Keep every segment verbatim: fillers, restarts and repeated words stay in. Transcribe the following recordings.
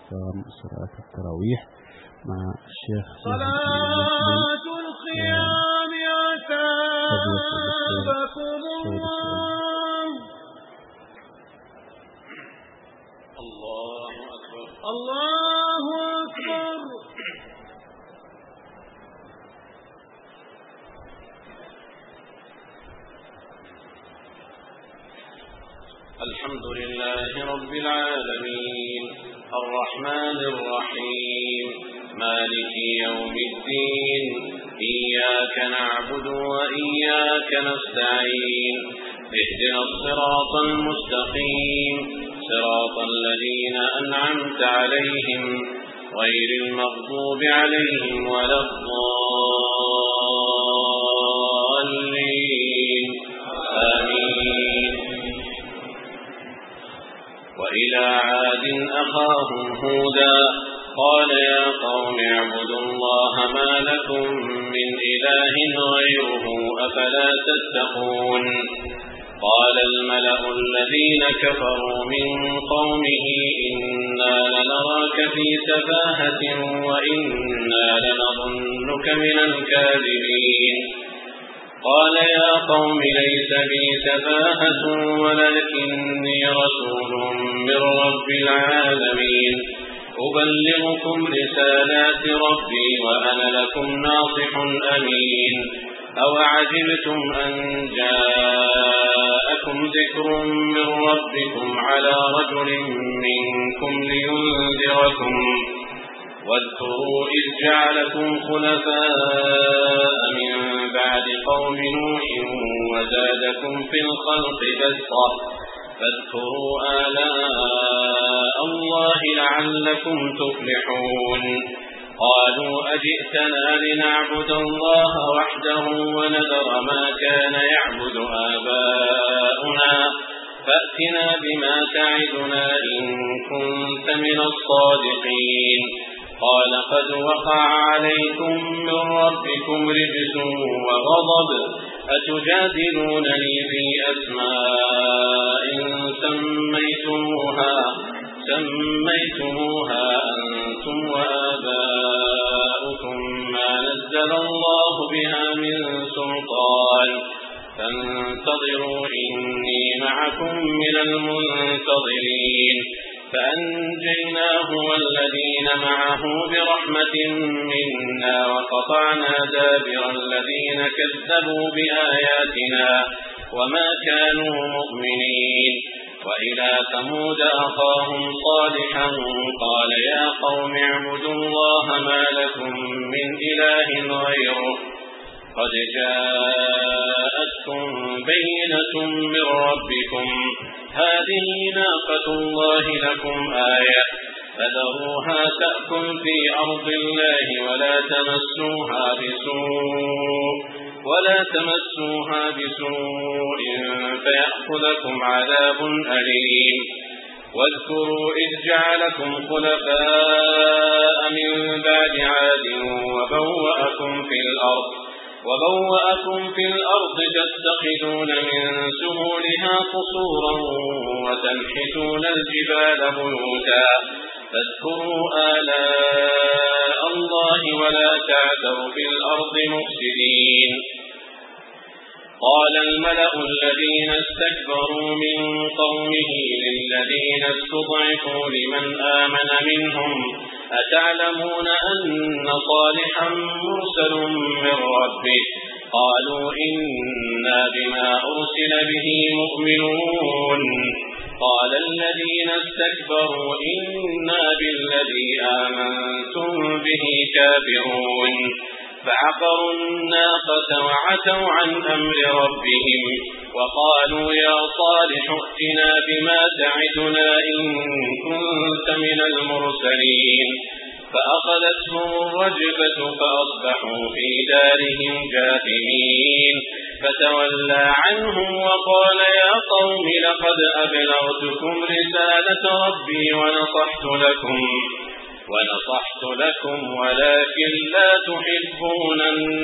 أحكام صلاة التراويح مع الشيخ صلاة القيام أتابكم الله. الله أكبر الله أكبر. الحمد لله رب العالمين الرحمن الرحيم مالك يوم الدين إياك نعبد وإياك نستعين اهدنا الصراط المستقيم صراط الذين أنعمت عليهم غير المغضوب عليهم ولا الضالين آمين. وإلى عاد أخاهم هودا قال يا قوم اعبدوا الله ما لكم من إله غيره أفلا تتقون. قال الملأ الذين كفروا من قومه إنا لنراك في سفاهة وإنا لنظنك من الكاذبين. قال يا قوم ليس بي سفاهة ولكني رسول من رب العالمين أبلغكم رسالات ربي وأنا لكم ناصح أمين. أوعجبتم أن جاءكم ذكر من ربكم على رجل منكم لينذركم واذكروا إذ جعلكم خلفاء من بعد قوم نوح وزادكم في الخلق بسطة فاذكروا آلاء الله لعلكم تفلحون. قالوا أجئتنا لنعبد الله وحده ونذر ما كان يعبد آباؤنا فأتنا بما تعدنا إن كنت من الصادقين. قال قد وقع عليكم من ربكم رجس وغضب أتجادلونني في أسماء سميتموها سميتموها أنتم وآباؤكم ما نزل الله بها من سلطان فانتظروا إني معكم من المنتظرين. فأنجيناه والذين معه برحمة منا وقطعنا دابر الذين كذبوا بآياتنا وما كانوا مؤمنين. وإلى ثمود أخاهم صالحا قال يا قوم اعبدوا الله ما لكم من إله غيره قد جاءتكم بينة من ربكم هذه ناقة الله لكم آية فذروها تأكل في أرض الله ولا تمسوها بسوء ولا تمسوها بسوء فيأخذكم عذاب أليم. واذكروا إذ جعلكم خلفاء من بعد عاد وبوأكم في الأرض وبوأكم في الأرض تتخذون من سهولها قصورا وتنحتون الجبال بيوتا فاذكروا آلاء الله ولا تعثوا في الأرض مفسدين. قال الملأ الذين استكبروا من قومه للذين استضعفوا لمن آمن منهم أتعلمون أن صالحا مرسل من ربه قالوا إنا بما أرسل به مؤمنون. قال الذين استكبروا إنا بالذي آمنتم به كافرون. فعقروا الناقة وعتوا عن أمر ربهم وقالوا يا صالح ائتنا بما تعدنا إن كنت من المرسلين. فأخذتهم الرجفة فأصبحوا في دارهم جاثمين. فتولى عنهم وقال يا قوم لقد أبلغتكم رسالة ربي ونصحت لكم ونصحت لكم ولكن لا تحبون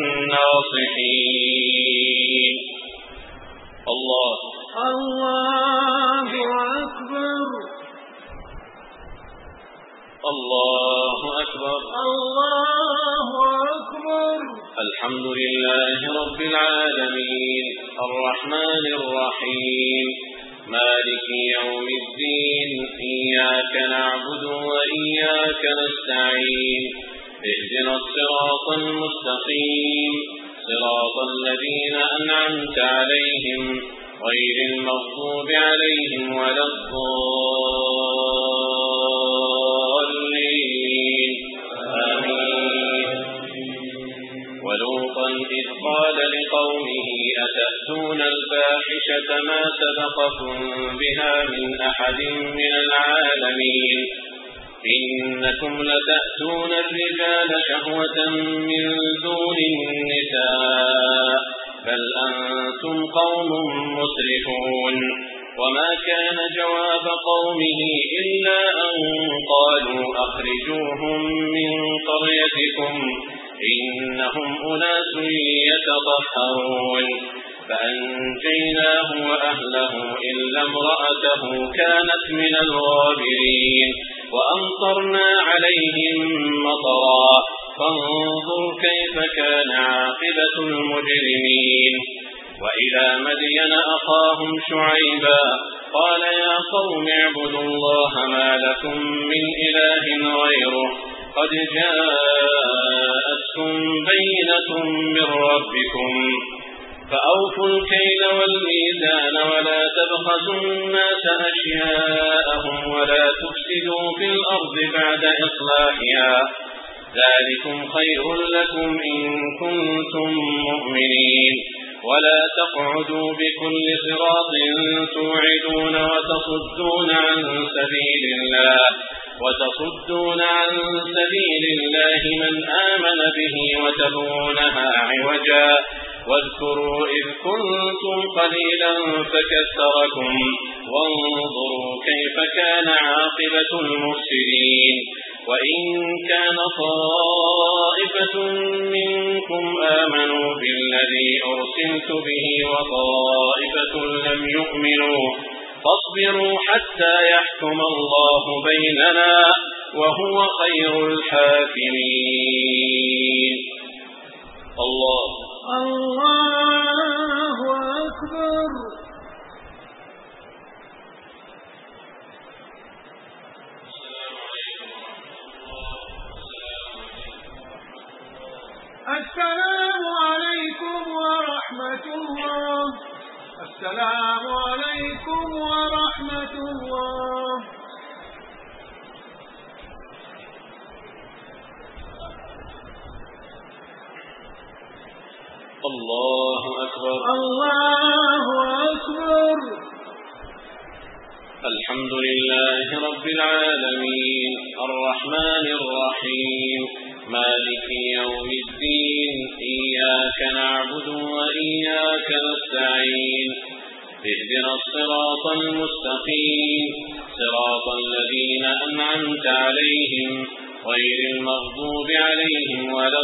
الناصحين. الله الله أكبر الله أكبر الله أكبر. الحمد لله رب العالمين الرحمن الرحيم مالك يوم الدين إياك نعبد وإياك نستعين اهدنا الصراط المستقيم صراط الذين أنعمت عليهم غير المغضوب عليهم ولا الضالين آمين. ولوطا إذ قال لقومه أتأتون الفاحشة ما سبقكم بها من أحد من العالمين إنكم لتأتون الرجال شهوة من دون النساء بل أنتم قوم مسرفون. وما كان جواب قومه إلا أن قالوا أخرجوهم من قريتكم إنهم أناس يتطهرون فأنجيناه وأهله إلا امرأته كانت من الغابرين وأمطرنا عليهم مطرا فانظر كيف كان عاقبة المجرمين. وإلى مدين أخاهم شعيبا قال يا قوم اعبدوا الله ما لكم من إله غيره قد جاءتكم بينة من ربكم فأوفوا الكيل والميزان ولا تبخسوا الناس أشياءهم ولا تفسدوا في الأرض بعد إصلاحها ذلكم خير لكم إن كنتم مؤمنين. ولا تقعدوا بكل صراط توعدون وتصدون عن سبيل الله وتصدون عن سبيل الله من آمن به وتبغونها عوجا واذكروا إذ كنتم قليلا فكثركم وانظروا كيف كان عاقبة المفسدين. وإن كان طائفة منكم آمنوا بالذي أرسلت به وطائفة لم يؤمنوا فاصبروا حتى يحكم الله بيننا وهو خير الحاكمين. الله الله أكبر. السلام عليكم ورحمة الله. السلام عليكم ورحمة الله. الله أكبر الله أكبر. الحمد لله رب العالمين الرحمن الرحيم مالك يوم الدين إياك نعبد وإياك نستعين اهدنا الصراط المستقيم صراط الذين أنعمت عليهم غير المغضوب عليهم ولا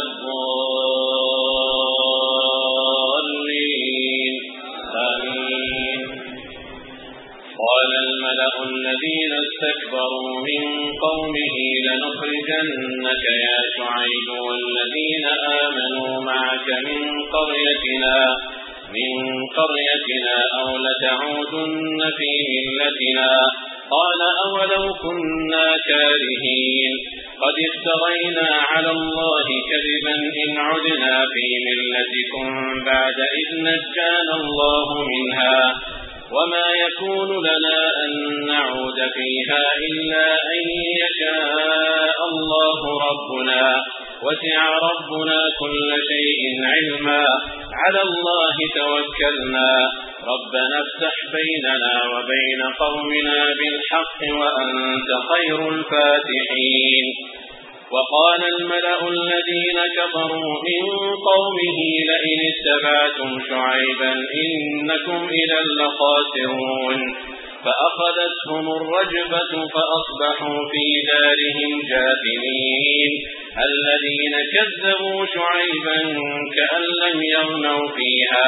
الضالين آمين. قال الملأ الذين استكبروا من قومه لنخرجنك يا شعيب والذين آمنوا معك من قريتنا من قريتنا أو لتعودن في ملتنا قال أولو كنا كارهين قد افترينا على الله كذبا إن عدنا في ملتكم بعد إذ نجانا الله منها وما يكون لنا أن نعود فيها إلا أن يشاء الله ربنا وسع ربنا كل شيء علما على الله توكلنا ربنا افتح بيننا وبين قومنا بالحق وأنت خير الفاتحين. وقال الملأ الذين كفروا من قومه لئن اتبعتم شعيبا إنكم إذا لخاسرون فأخذتهم الرجفة فأصبحوا في دارهم جاثمين الذين كذبوا شعيبا كأن لم يغنوا فيها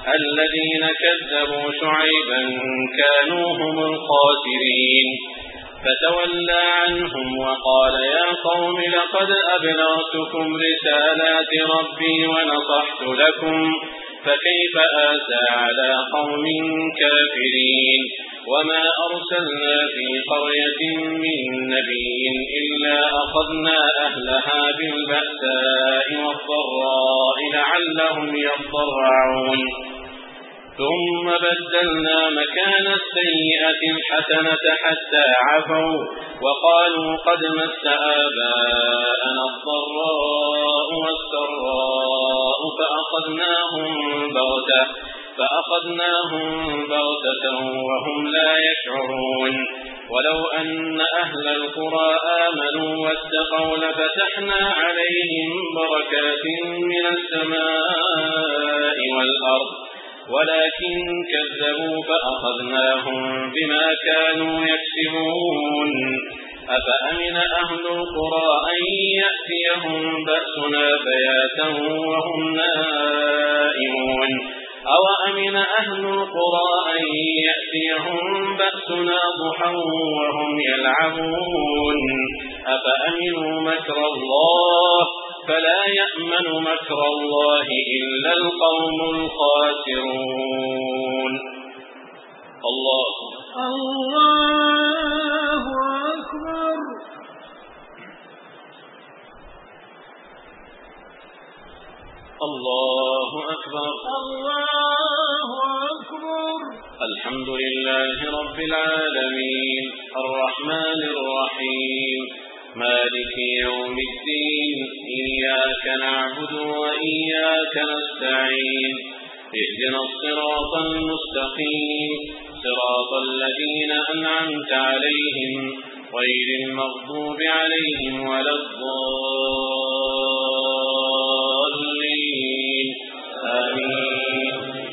الذين كذبوا شعيبا كانوا هم الخاسرين. فتولى عنهم وقال يا قوم لقد أبلغتكم رسالات ربي ونصحت لكم فكيف آسى على قوم كافرين وما أرسلنا في قرية من نبي إلا أخذنا أهلها بالبأساء والضراء لعلهم يضرعون ثم بدلنا مكان السيئة الحسنة حتى عفوا وقالوا قد مس آباءنا الضراء والسراء فأخذناهم بغتة فأخذناهم بغتة وهم لا يشعرون ولو أن أهل القرى آمنوا واتقوا لفتحنا عليهم بركات من السماء والأرض ولكن كذبوا فأخذناهم بما كانوا يكسبون أفأمن أهل القرى أن يأتيهم بأسنا بياتا وهم نائمون أوأمن أهل القرى أن يأتيهم بأسنا ضحى وهم يلعبون أفأمنوا مكر الله فلا يأمن مكر الله إلا القوم الخاسرون. الله الله أكبر. الله أكبر. الله أكبر. الحمد لله رب العالمين الرحمن الرحيم مالك يوم الدين إياك نعبد وإياك نستعين اهدنا الصراط المستقيم صراط الذين أنعمت عليهم غير المغضوب عليهم ولا الضالين آمين.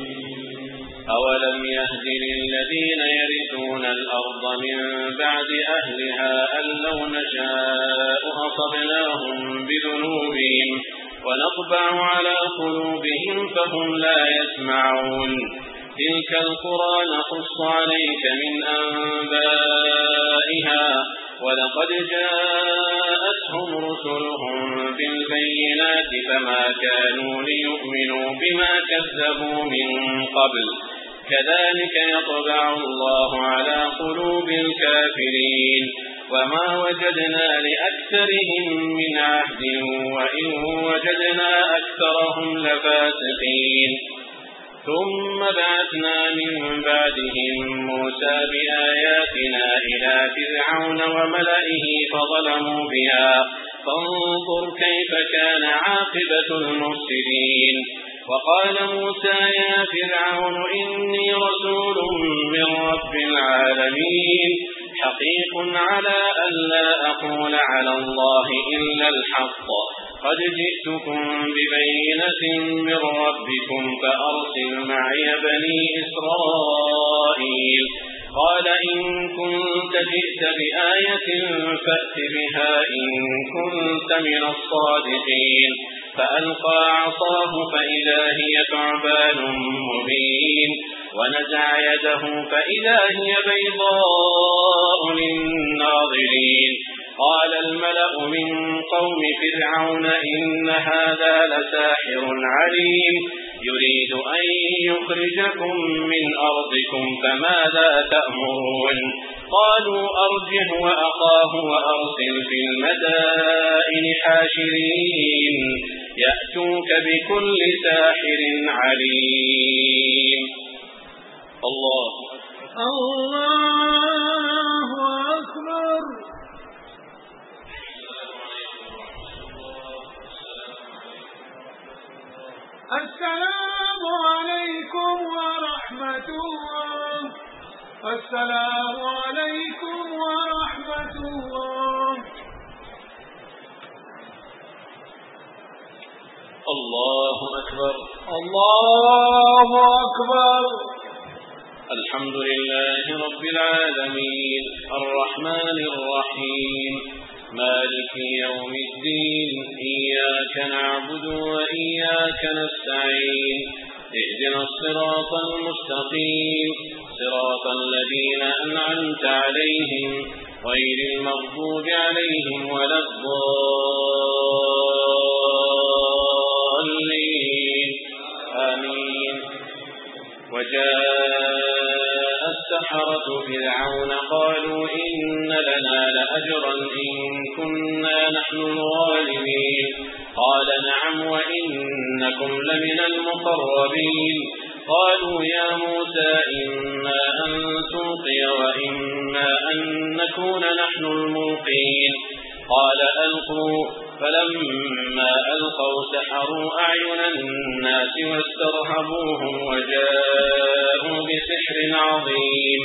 أولم يهد للذين يرثون الأرض من بعد أهلها أن لو نشاء أصبناهم بذنوبهم ونطبع على قلوبهم فهم لا يسمعون تلك القرى نقص عليك من أنبائها ولقد جاءتهم رسلهم بالبينات فما كانوا ليؤمنوا بما كذبوا من قبل كذلك يطبع الله على قلوب الكافرين وما وجدنا لأكثرهم من عهد وإن وجدنا أكثرهم لفاسقين ثم بعثنا من بعدهم موسى بآياتنا إلى فرعون وملئه فظلموا بها فانظر كيف كان عاقبة المفسدين وقال موسى يا فرعون إني رسول من رب العالمين حقيق على أن لا أقول على الله إلا الحق قد جئتكم ببينة من ربكم فأرسل معي بني إسرائيل قال إن كنت جئت بآية فأت بها إن كنت من الصادقين فألقى عصاه فإذا هي ثعبان مبين ونزع يده فإذا هي بيضاء للناظرين قال الملأ من قوم فرعون إن هذا لساحر عليم يريد أن يخرجكم من أرضكم فماذا تأمرون قالوا أرجه وأخاه وأرسل في المدائن حاشرين يأتوك بكل ساحر عليم. الله الله أكبر. السلام عليكم ورحمة الله. السلام عليكم ورحمة الله. الله أكبر. الله أكبر. الحمد لله رب العالمين الرحمن الرحيم مالك يوم الدين إياك نعبد وإياك نستعين اهدنا الصراط المستقيم صراط الذين أنعمت عليهم غير المغضوب عليهم ولا الضالين آمين. وجاء السحرة فرعون قالوا إن لنا لأجرا إن كنا نحن الغالبين قال نعم وإنكم لمن المقربين قالوا يا موسى إما أن تلقي وإما أن نكون نحن الملقين قال ألقوا فلما ألقوا سحروا أعين الناس واسترهبوهم وجاءوا بسحر عظيم.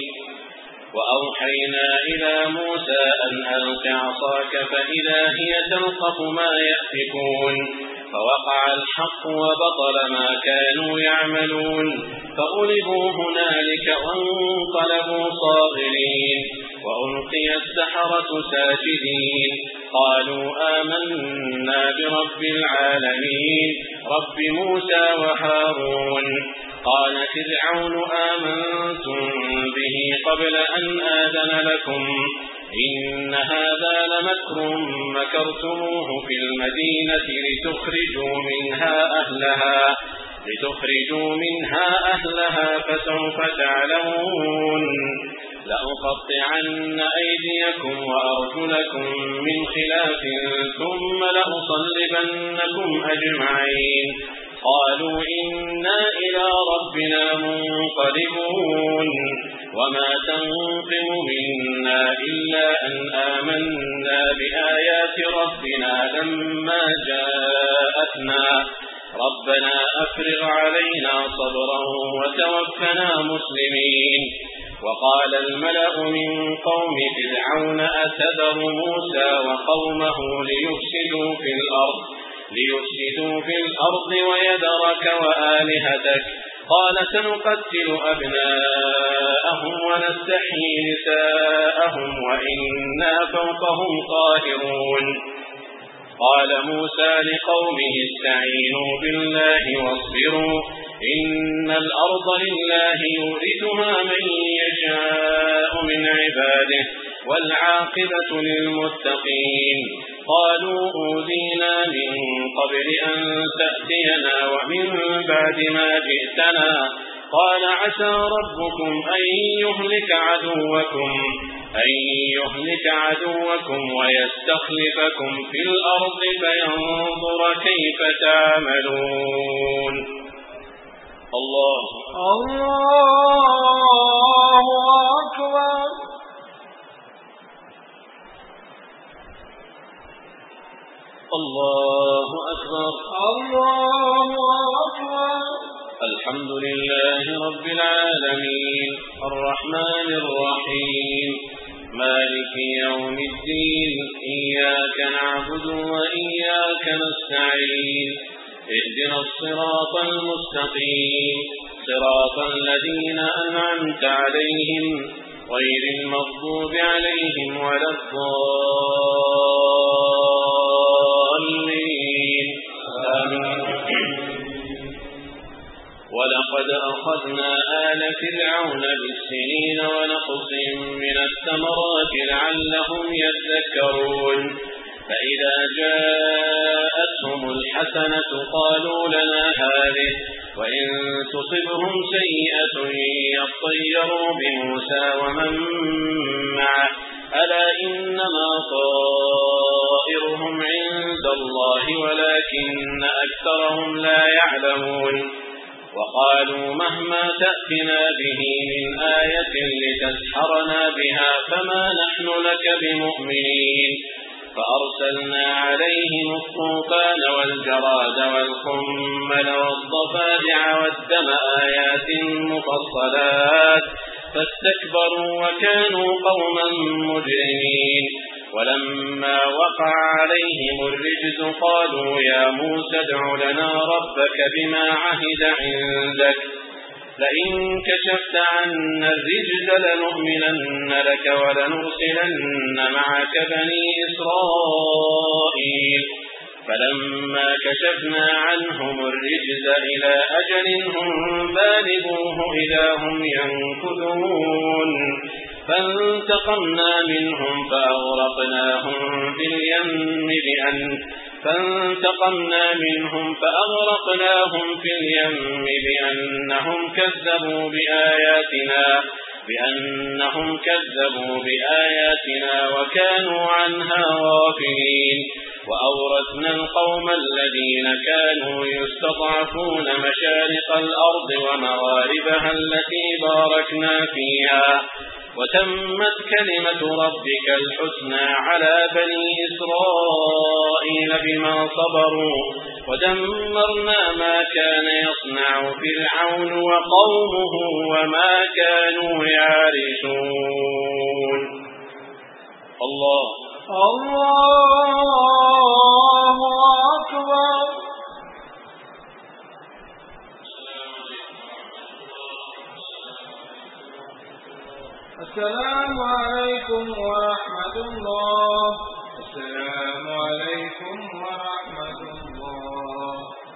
وأوحينا إلى موسى أن ألق عصاك فإذا هي تلقف ما يأفكون فوقع الحق وبطل ما كانوا يعملون فغلبوا هنالك وانقلبوا صاغرين وألقي السحرة ساجدين قالوا آمنا برب العالمين رب موسى وهارون. قال فرعون آمنتم به قبل أن آذن لكم إن هذا لمكر مكرتموه في المدينة لتخرجوا منها أهلها لتخرجوا منها أهلها فسوف تعلمون لأقطعن أيديكم وأرجلكم من خلاف ثم لأصلبنكم أجمعين قالوا إنا إلى ربنا منقلبون وما تنقم منا إلا أن آمنا بآيات ربنا لما جاءتنا ربنا أفرغ علينا صبرا وتوفنا مسلمين. وقال الملأ من قوم فرعون أتذر موسى وقومه ليفسدوا في الأرض ليفسدوا في الأرض ويذرك وآلهتك قال سنقتل أبناءهم ونستحيي نساءهم وإنا فوقهم قاهرون. قال موسى لقومه استعينوا بالله واصبروا إن الأرض لله يورثها من يشاء من عباده والعاقبة للمتقين. قالوا أوذينا من قبل أن تأتينا ومن بعد ما جئتنا قال عسى ربكم أن يهلك عدوكم أن يهلك عدوكم ويستخلفكم في الأرض فينظر كيف تعملون. الله الله أكبر. الله أكبر. الله أكبر. الحمد لله رب العالمين الرحمن الرحيم مالك يوم الدين إياك نعبد وإياك نستعين اهدنا الصراط المستقيم صراط الذين أنعمت عليهم غير المغضوب عليهم ولا الضالين آمين. ولقد أخذنا آل فرعون بالسنين ونقص من الثمرات لعلهم يذكرون فإذا جاءتهم الحسنة قالوا لنا هذه وإن تصبهم سيئة يطيروا بموسى ومن معه ألا إنما طائرهم عند الله ولكن أكثرهم لا يعلمون. وقالوا مهما تأتنا به من آية لتسحرنا بها فما نحن لك بمؤمنين. فأرسلنا عليهم الطوفان والجراد والقمل والضفادع والدم آيات مفصلات فاستكبروا وكانوا قوما مجرمين. ولما وقع عليهم الرجز قالوا يا موسى ادع لنا ربك بما عهد عندك لئن كشفت عنا الرجز لنؤمنن لك ولنرسلن معك بني إسرائيل. فلما كشفنا عنهم الرجز إلى أجل هم بالغوه إذا هم ينكثون فانتقمنا منهم فأغرقناهم في اليم بأن فانتقمنا منهم فأغرقناهم في اليم بأنهم كذبوا بآياتنا بأنهم كذبوا بآياتنا وكانوا عنها غافلين وأورثنا القوم الذين كانوا يستضعفون مشارق الأرض ومغاربها التي باركنا فيها وتمت كلمة ربك الحسنى على بني إسرائيل بما صبروا ودمرنا ما كان يصنع فرعون وقومه وما كانوا يعرشون. الله الله أكبر. السلام عليكم ورحمة الله. السلام عليكم ورحمة الله.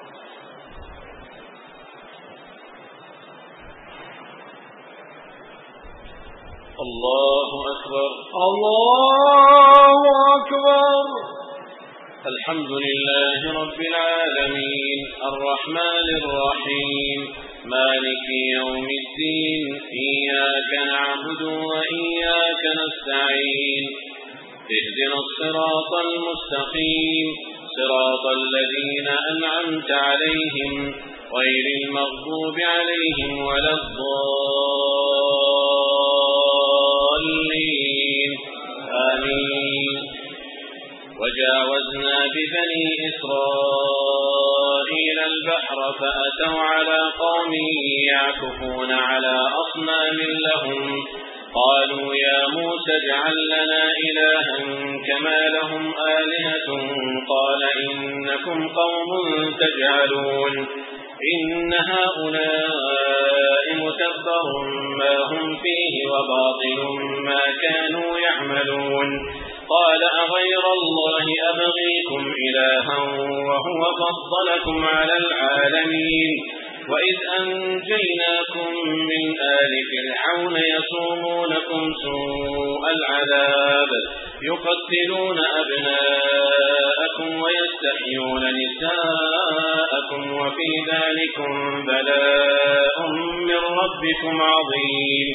الله أكبر. الله أكبر. الحمد لله رب العالمين الرحمن الرحيم مالك يوم الدين إياك نعبد وإياك نستعين اهدنا الصراط المستقيم صراط الذين أنعمت عليهم غير المغضوب عليهم ولا الضالين آمين. وجاوزنا ببني إسرائيل البحر فأتوا على قوم يعكفون على أصنام لهم قالوا يا موسى اجعل لنا إلها كما لهم آلهة قال إنكم قوم تجهلون إن هؤلاء متبر ما هم فيه وباطل ما كانوا يعملون قال أغير الله أبغيكم إلها وهو فضلكم على العالمين وإذ أنجيناكم من آل فرعون يصومونكم سوء العذاب يقتلون أبناءكم ويستحيون نساءكم وفي ذلكم بلاء من ربكم عظيم.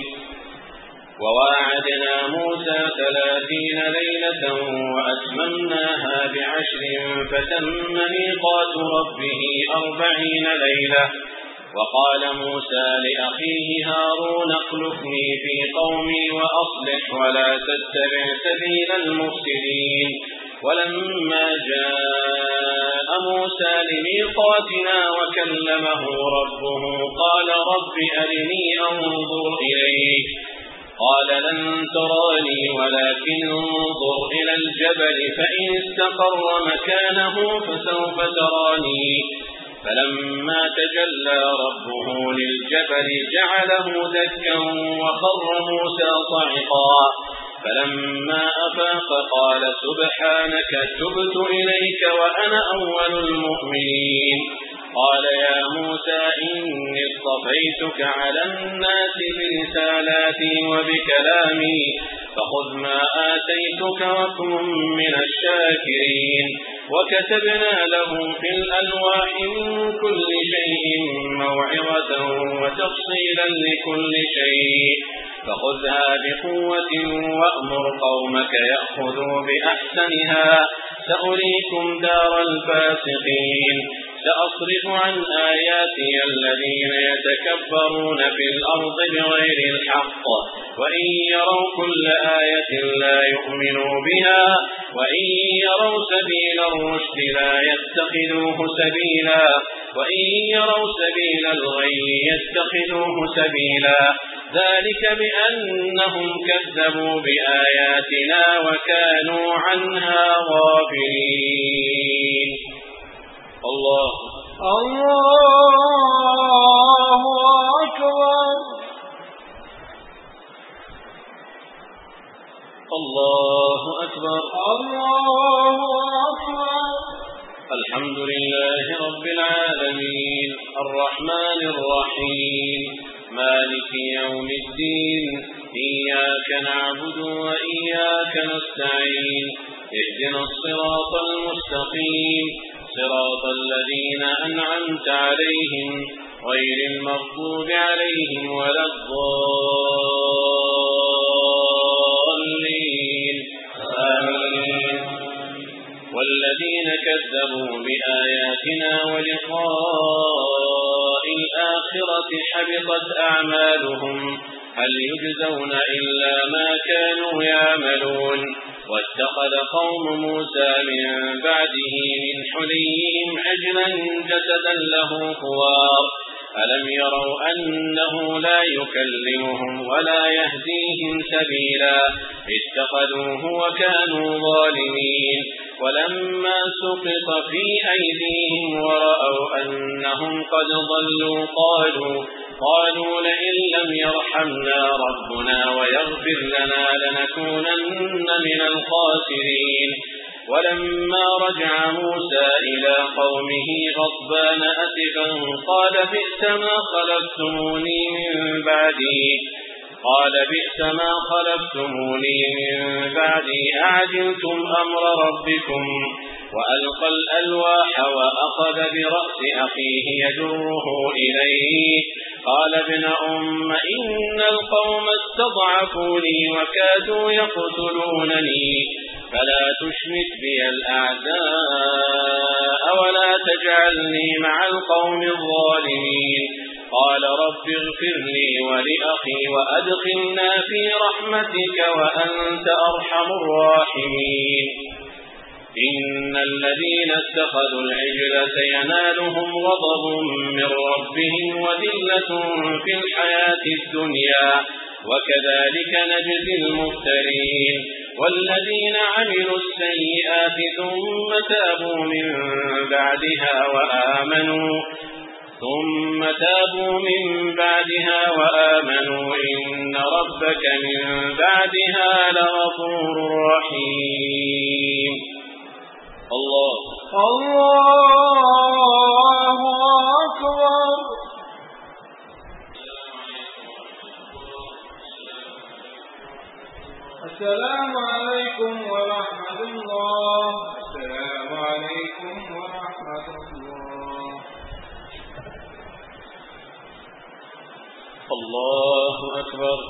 وواعدنا موسى ثلاثين ليلة وأتممناها بعشر فتم ميقات ربه أربعين ليلة. وقال موسى لأخيه هارون اخلفني في قومي وأصلح ولا تتبع سبيل المفسدين. ولما جاء موسى لميقاتنا وكلمه ربه قال رب أرني أنظر إليك قال لن تراني ولكن انظر إلى الجبل فإن استقر مكانه فسوف تراني. فلما تجلى ربه للجبل جعله دكا وخر موسى صعقا فلما أفاق قال سبحانك تبت إليك وأنا أول المؤمنين. قال يا موسى إني اصطفيتك على الناس برسالاتي وبكلامي فخذ ما آتيتك وكن من الشاكرين. وكتبنا له في الألواح من كل شيء موعظة وتفصيلا لكل شيء فخذها بقوة وأمر قومك يأخذوا بأحسنها سأريكم دار الفاسقين. سأصرف عن آياتي الذين يتكبرون في الأرض بغير الحق وإن يروا كل آية لا يؤمنوا بها وإن يروا سبيل الرشد لا يتخذوه سبيلا وإن يروا سبيل الغي يتخذوه سبيلا ذلك بأنهم كذبوا بآياتنا وكانوا عنها غافلين. الله الله أكبر. الله أكبر. الله أكبر. الحمد لله رب العالمين الرحمن الرحيم مالك يوم الدين إياك نعبد وإياك نستعين اهدنا الصراط المستقيم صراط الذين أنعمت عليهم غير المغضوب عليهم ولا الضالين آمين. والذين كذبوا بآياتنا ولقاء الآخرة حبطت أعمالهم هل يجزون إلا ما كانوا يعملون. واتخذ قوم موسى من بعده من حليهم عجلا جسدا له خوار ألم يروا أنه لا يكلمهم ولا يهديهم سبيلا اتخذوه وكانوا ظالمين. ولما سقط في أيديهم ورأوا أنهم قد ضلوا قالوا قالوا لئن لم يرحمنا ربنا ويغفر لنا لنكونن من الخاسرين. ولما رجع موسى إلى قومه غضبان أسفا قال بئس ما خلفتموني من بعدي قال بئس ما خلفتموني من بعدي أعجلتم أمر ربكم. وألقى الألواح وأخذ برأس أخيه يجره إليه قال ابن أم إن القوم استضعفوني وكادوا يقتلونني فلا تشمت بي الأعداء ولا تجعلني مع القوم الظالمين. قال رب اغفر لي ولأخي وأدخلنا في رحمتك وأنت أرحم الراحمين. إن الذين اتخذوا العجل سينالهم غضب من ربهم وذلة في الحياة الدنيا وكذلك نجزي المفترين. والذين عملوا السيئات ثم تابوا من بعدها وآمنوا ثم تابوا من بعدها وآمنوا إن ربك من بعدها لغفور رحيم. الله الله أكبر. السلام عليكم ورحمة الله. السلام عليكم ورحمة الله. الله أكبر.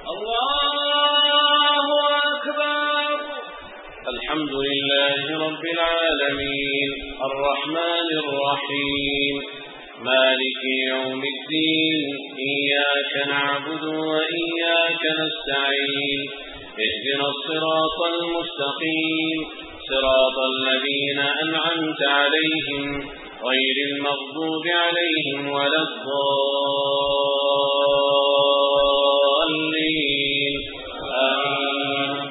الله أكبر. الحمد لله رب العالمين الرحمن الرحيم مالك يوم الدين إياك نعبد وإياك نستعين اهدنا الصراط المستقيم صراط الذين أنعمت عليهم غير المغضوب عليهم ولا الضالين آمين.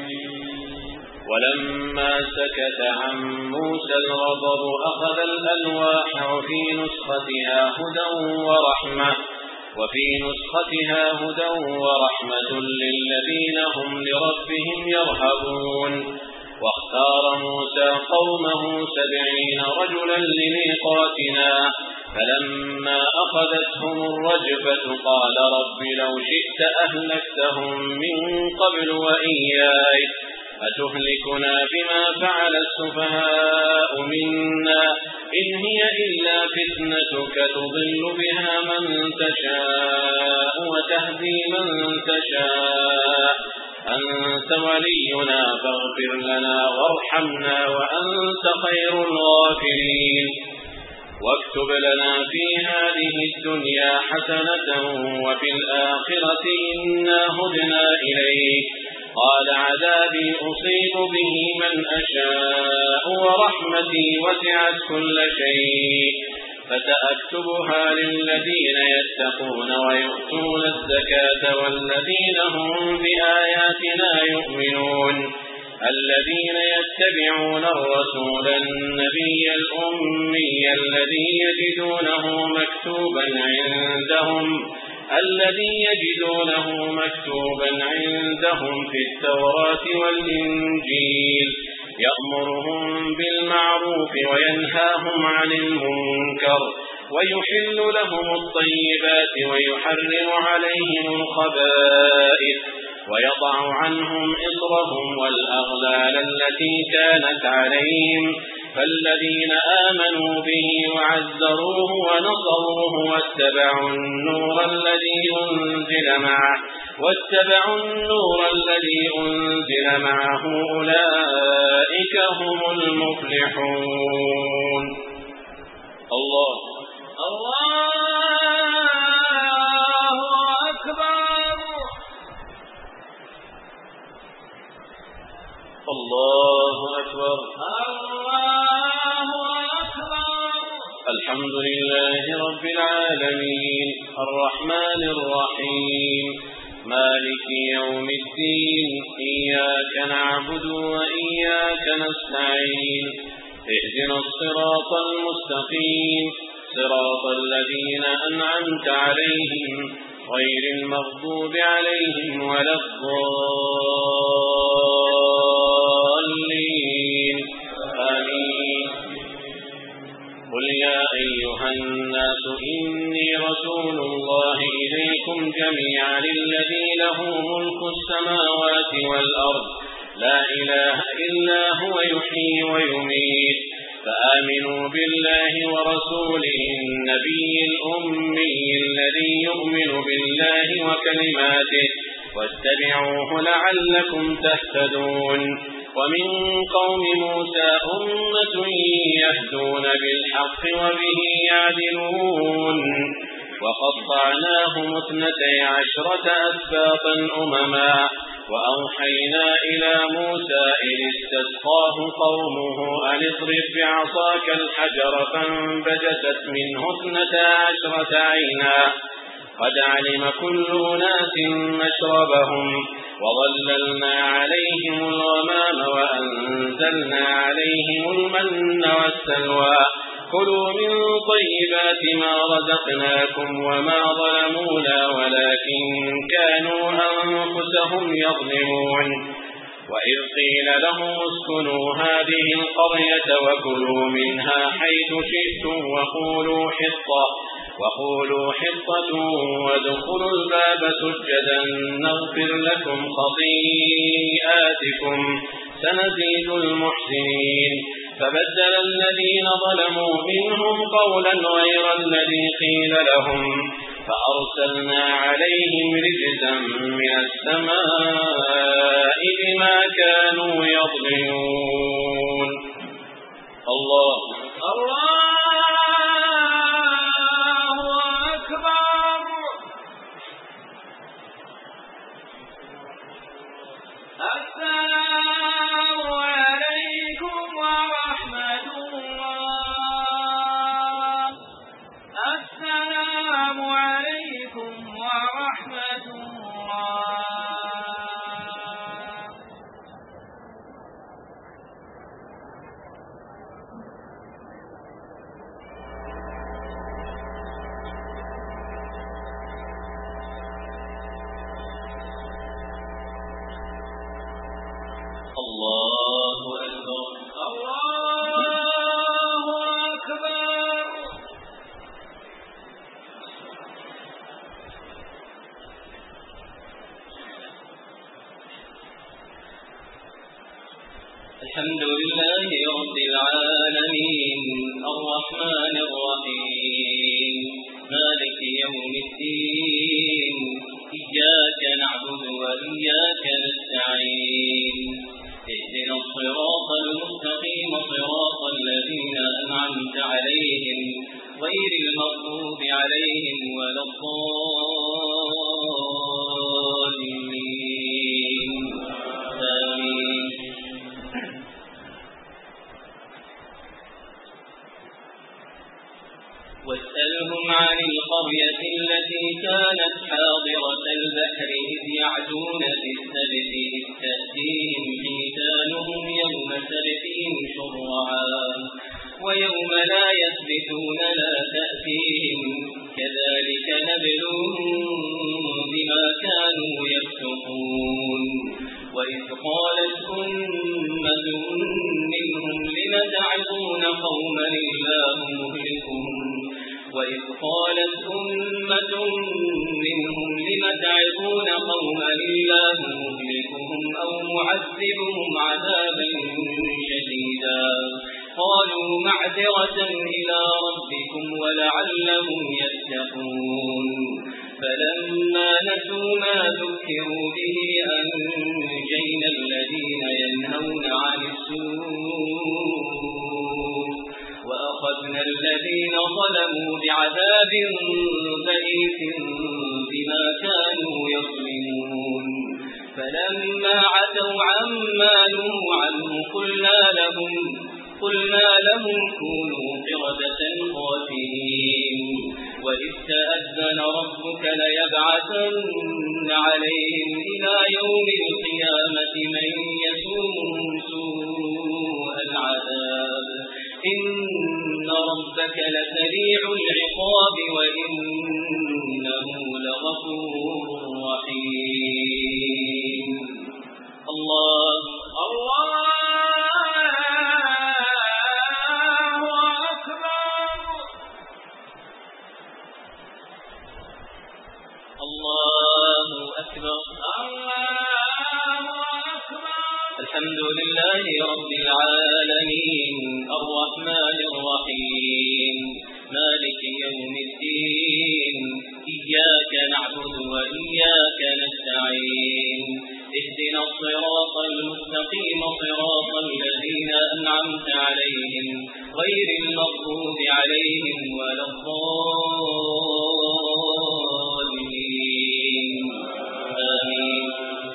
ولما سكت عن موسى الغضب أخذ الألواح وفي نسختها هدى ورحمة وفي نسختها هدى ورحمة للذين هم لربهم يرهبون. واختار موسى قومه سبعين رجلا لميقاتنا فلما أخذتهم الرجفة قال رب لو شئت أهلكتهم من قبل وإياي أتهلكنا بما فعل السفهاء منا إن هي إلا فتنتك تضل بها من تشاء وتهدي من تشاء أنت ولينا فاغفر لنا وارحمنا وأنت خير الغافرين. واكتب لنا في هذه الدنيا حسنة وفي الآخرة إنا هدنا إليك قال عذابي أصيب به من أشاء ورحمتي وسعت كل شيء فسأكتبها للذين يتقون ويؤتون الزكاة والذين هم بآياتنا يؤمنون الذين يتبعون الرسول النبي الأمي الذي يجدونه مكتوبا عندهم الذي يجدونه مكتوبا عندهم في التوراة والإنجيل يأمرهم بالمعروف وينهاهم عن المنكر ويحل لهم الطيبات ويحرم عليهم الخبائث ويضع عنهم إصرهم والأغلال التي كانت عليهم فالذين آمنوا به وعزروه ونصروه واتبعوا النور الذي أنزل معه واتبعوا النور الذي أنزل معه أولئك هم المفلحون. الله الله أكبر. الله أكبر. الله أكبر. الحمد لله رب العالمين الرحمن الرحيم مالك يوم الدين إياك نعبد وإياك نستعين اهدنا الصراط المستقيم صراط الذين أنعمت عليهم غير المغضوب عليهم ولا الضالين آمين. قل يا أيها الناس إني رسول الله إليكم جميعا الذي له ملك السماوات والأرض لا إله إلا هو يحيي ويميت فآمنوا بالله ورسوله النبي الأمي الذي يؤمن بالله وكلماته واتبعوه لعلكم تهتدون. ومن قوم موسى أمة يهدون بالحق وبه يعدلون وقطعناهم اثنتي عشرة أسباطا أمما وأوحينا إلى موسى إذ استسقاه قومه أن اضرب بعصاك الحجر فانبجست منه اثنتا عشرة عينا قد علم كل أناس مشربهم وظللنا عليهم الغمام وأنزلنا عليهم المن والسلوى كلوا من طيبات ما رزقناكم وما ظلمونا ولكن كانوا أنفسهم يظلمون. وإذ قيل لهم اسكنوا هذه القرية وكلوا منها حيث شئتم وقولوا حطة وقولوا حطة وادخلوا الباب سجدا نغفر لكم خطيئاتكم سنزيد المحسنين. فبدل الذين ظلموا منهم قولا غير الذي قيل لهم فأرسلنا عليهم رجزا من السماء بما كانوا يظلمون. الله الله أكبر. السلام عليكم ورحمة الله. السلام عليكم ورحمة الله. الله أكبر. الله أكبر. الحمد لله رب العالمين الرحمن الرحيم مالك يوم الدين إياك نعبد وإياك نستعين اهدنا الصراط المستقيم صراط الذين أنعمت عليهم غير المغضوب عليهم ولا الضالين آمين. واسألهم عن القرية التي كانت حاضرة البحر إذ يعدون في السبت إذ تأتيهم حيتانهم يوم سبتهم شرعا ويوم لا يسبتون لا تأتيهم كذلك نبلوهم بما كانوا يفسقون. وإذ قالت أمة منهم لم تعظون قوما الله مهلكهم وإذ قالت أمة منهم لم تعظون قوما الله نعذبهم عذابا شديدا قالوا معذرة إلى ربكم ولعلهم يتقون فلما نسوا ما ذكروا به أنجينا الذين ينهون عن السوء وأخذنا الذين ظلموا بعذاب بئيس بما كانوا يظلمون فلما عتوا عما نهوا عنه قلنا لهم قلنا لهم كونوا قردة خاسئين وإذ تأذن ربك ليبعثن عليهم إلى يوم القيامة من يسومهم سوء العذاب إن ربك لسريع العقاب وإنه لغفور رحيم الله الله الله أكبر الله أكبر الحمد لله رب العالمين الرحمن الرحيم مالك يوم الدين إياك نعبد وإياك نستعين اهدنا الصراط المستقيم صراط الذين أنعمت عليهم غير المغضوب عليهم ولا الضالين آمين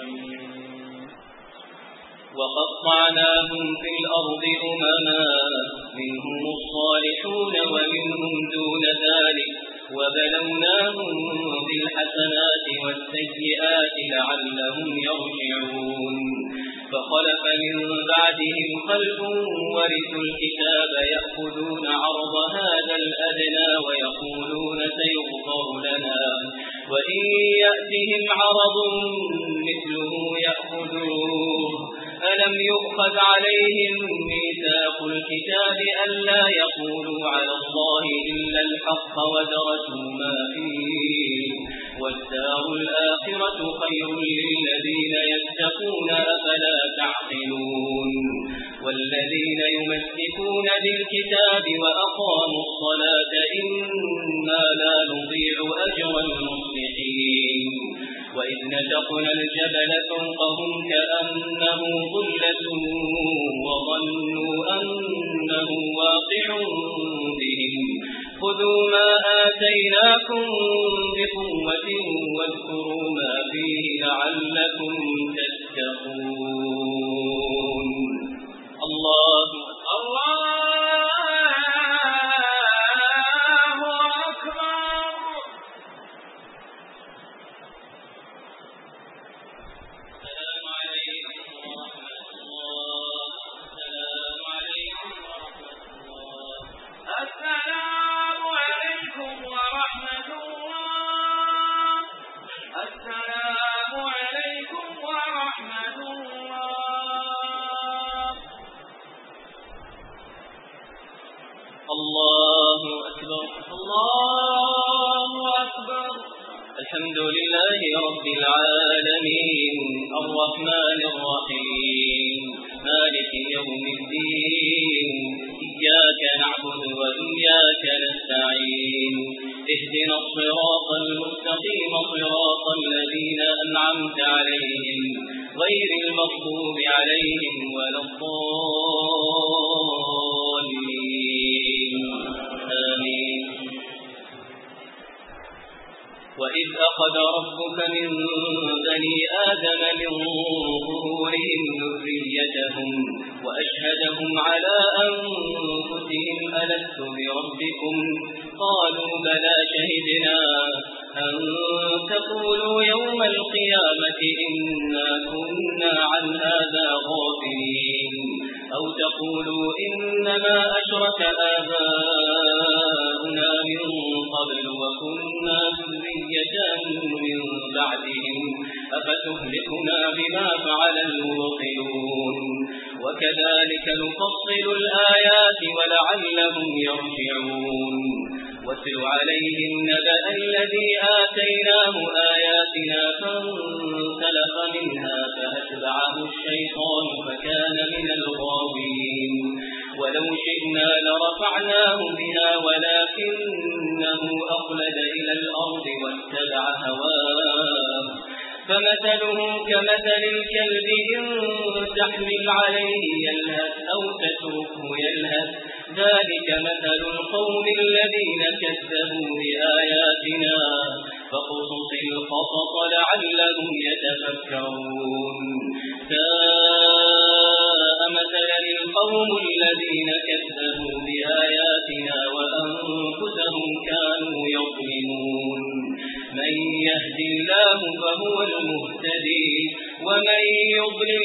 وقطعناهم في الأرض أمما منهم الصالحون ومنهم دون ذلك وبلوناهم بالحسنات والسيئات لعلهم يرجعون فخلف من بعدهم خلف ورثوا الكتاب يأخذون عرض هذا الأدنى ويقولون سيغفر لنا وإن يأتهم عرض مثله يأخذوه ألم يؤخذ عليهم ميثاق الكتاب ألا يقولوا على الله إلا الحق ودرسوا ما فيه والدار الآخرة خير للذين يتقون أفلا تعقلون والذين يمسكون بالكتاب وأقاموا الصلاة إنا لا نضيع أجر المصلحين وإذ نتقنا الجبل فوقهم كأنه ظلة وظنوا أنه واقع بهم خذوا ما آتيناكم بقوة واذكروا ما فيه لعلكم تتقون الله الله أكبر السلام عليكم ورحمة الله السلام عليكم ورحمة الله السلام عليكم ورحمة الله السلام عليكم ورحمة الله الله أكبر الله أكبر الحمد لله رب العالمين الرحمن الرحيم مالك يوم الدين إياك نعبد وإياك نستعين اهدنا الصراط المستقيم صراط الذين أنعمت عليهم غير المغضوب عليهم ولا الضالين آمين وإذ أخذ ربك من بني آدم من ظهورهم ذريتهم وأشهدهم على أنفسهم ألست بربكم قالوا بلى شهدنا أن تقولوا يوم القيامة إنا كنا عن هذا غافلين أو تقولوا إنما أشرك آباؤنا من قبل وكنا ذرية من بعدهم أفتهلكنا بما فعل المبطلون وكذلك نفصل الآيات ولعلهم يرجعون واتل عليهم نبأ الذي آتيناه آياتنا فانسلخ منها فأتبعه الشيطان فكان من الغاوين ولو شئنا لرفعناه بها ولكنه أخلد إلى الأرض واتبع هواه فمثله كمثل الكلب إن تحمل عليه يلهث أو تتركه يلهث ذلك مثل القوم الذين كذبوا بآياتنا فقصص القصص لعلهم يتفكرون ساء مثلا القوم الذين كذبوا بآياتنا وأنفسهم كانوا يظلمون من يهدي الله فهو المهتدي ومن يضلل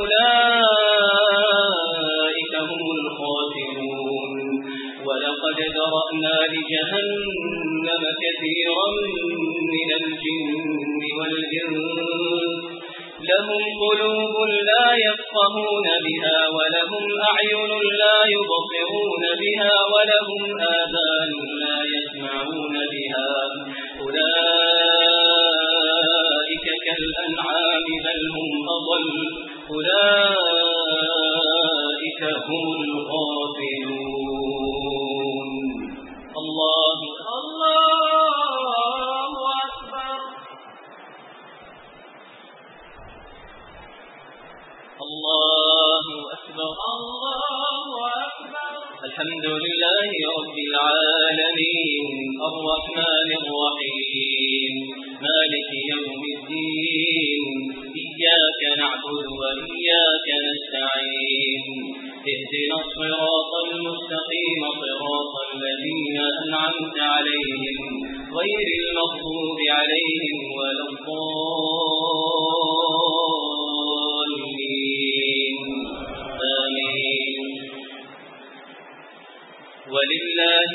فأولئك هم الخاسرون ولقد ذرأنا لجهنم كثيرا من الجن والإنس لهم قلوب لا يفقهون بها ولهم أعين لا يبصرون بها ولهم آذان لا يسمعون بها أولئك كالأنعام بل هم أضل أولئك هم الغافلون الله الله أكبر الله أكبر الله أكبر الحمد لله رب العالمين الرحمن الرحيم مالك يوم الدين إياك نعبد وإياك نستعين اهدنا الصراط المستقيم صراط الذين أنعمت عليهم غير المغضوب عليهم ولا الضالين آمين ولله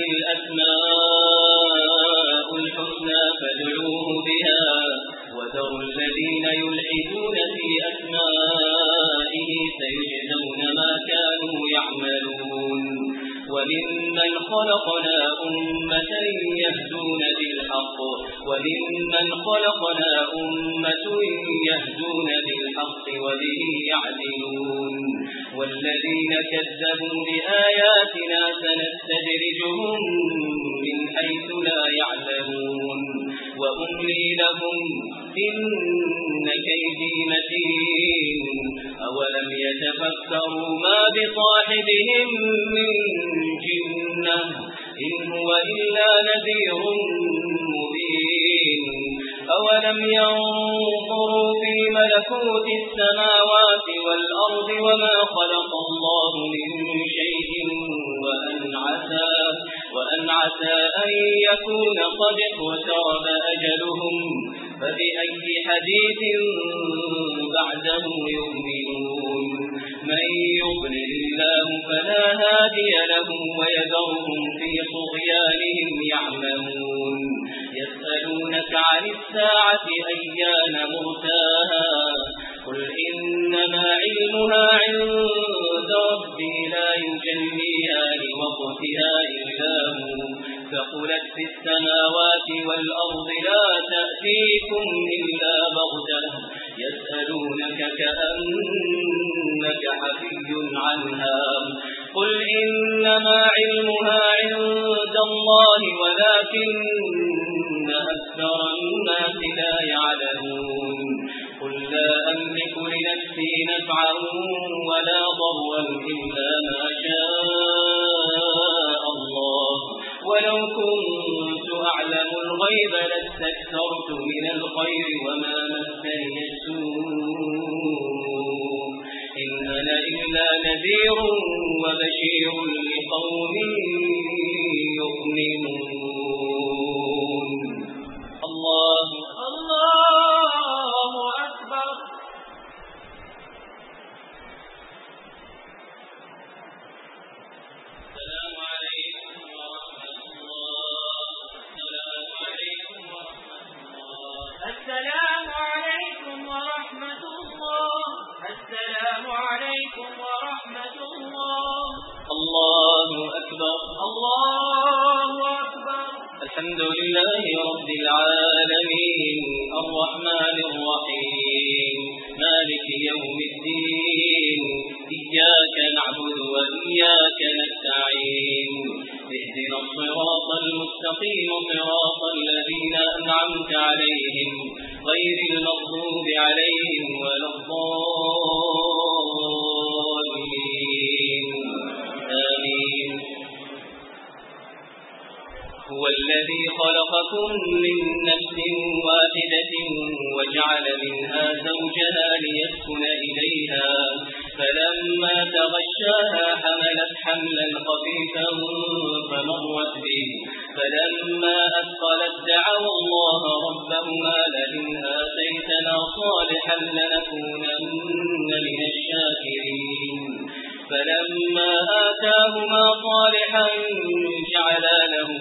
الأسماء الحسنى فادعوه بها وذروا الذين يلحدون في أسمائه سيجزون ما كانوا يعملون وممن خلقنا أمة يهدون بالحق وممن خلقنا أمة يهدون بالحق وبه يعدلون والذين كذبوا بآياتنا سنستدرجهم من حيث لا يعلمون وأملي لهم إن كيدي متين أولم يتفكروا ما بصاحبهم من جنة إن هو إلا نذير مبين أولم ينظروا في ملكوت السماوات والأرض وما خلق الله من شيء وأن عسى, وأن عسى أن يكون قد اقترب أجلهم فبأي حديث بعده يؤمنون من يضلل الله فلا هادي له ويذرهم في طغيانهم يعمهون يسألونك عن الساعة أيان مرساها قل إنما علمها عند ربي لا يجليها لوقتها إلا هو ثقلت في السماوات والأرض لا تأتيكم إلا بغتة يسألونك كأنك حفي عنها قل إنما علمها عند الله ولكن أكثر الناس لا يعلمون قل لا أملك لنفسي نفعا ولا ضرا إلا ما شاء الله ولو كنت أعلم الغيب لاستكثرت من الخير وما مسني السوء إن أنا إلا نذير وبشير لقوم يؤمنون الله الله أكبر السلام عليكم ورحمة الله السلام عليكم ورحمة الله السلام عليكم ورحمة الله السلام عليكم ورحمة الله الحمد لله رب العالمين الرحمن الرحيم مالك يوم الدين إياك نعبد وإياك نستعين اهدنا الصراط المستقيم صراط الذين أنعمت عليهم غير المغضوب عليهم ولا الضالين آمين. هو الذي خلقكم من نفس واحدة وجعل منها زوجها ليسكن إليها فلما تغشاها حملت حملا خفيفا فمرت به فلما أثقلت دعوا الله ربهما لئن آتيتنا صالحا لنكونن من الشاكرين فلما آتاهما صالحا جعلا له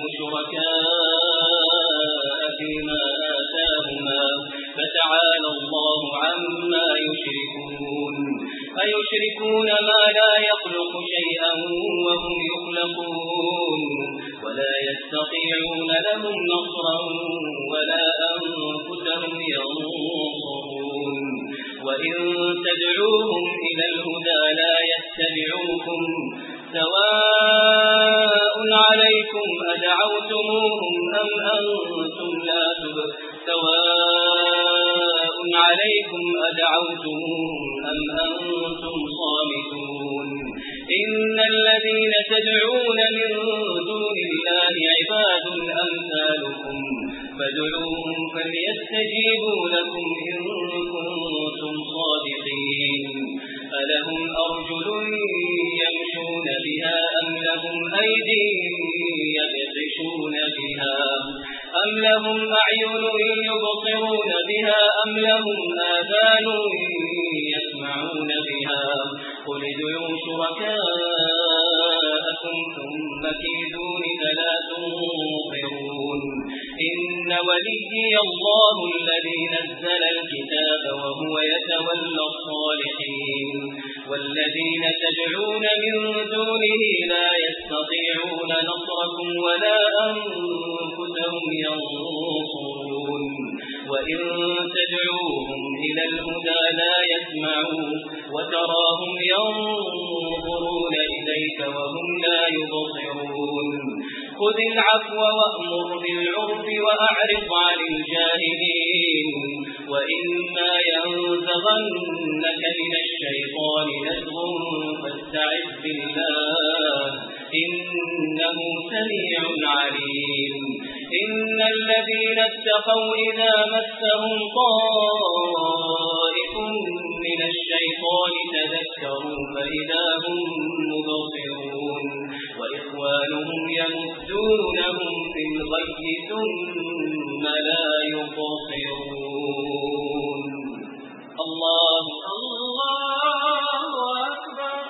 شركاء فيما آتاهما فتعالى الله عما يشركون أيشركون ما لا يخلق شيئا وهم يخلقون ولا يستطيعون لهم نصرا ولا أنفسهم ينصرون وإن تدعوهم إلى الهدى لا يتبعوكم سواء عليكم أدعوتموهم أم أنتم لا سواء عليكم أدعوتموهم أم أنتم صامتون إن الذين تدعون من دون الله عباد أمثالكم فادعوهم فليستجيبوا لكم إن كنتم صادقين ألهم أرجل يمشون بها أم لهم أيدي يبطشون بها أم لهم أعين يبصرون بها أم لهم آذان يسمعون بها قل ادعوا شركاءكم ثم كيدون فلا تنظرون إن وليي الله الذي نزل الكتاب وهو يتولى الصالحين والذين تدعون من دونه لا يستطيعون نصركم ولا أنفسهم ينصرون وإن تدعوهم إلى الهدى لا يسمعون وتراهم ينظرون إليك وهم لا يبصرون خذ العفو وأمر بالعرف وأعرض عن الجاهلين وإما ينزغنك من الشيطان نزغ فاستعذ بالله إنه سميع عليم إن الذين اتقوا إذا مسهم طائف من الشيطان تذكروا فإذا هم مبصرون وإخوانهم يمدونهم في الغي ثم لا يبصرون. الله الله أكبر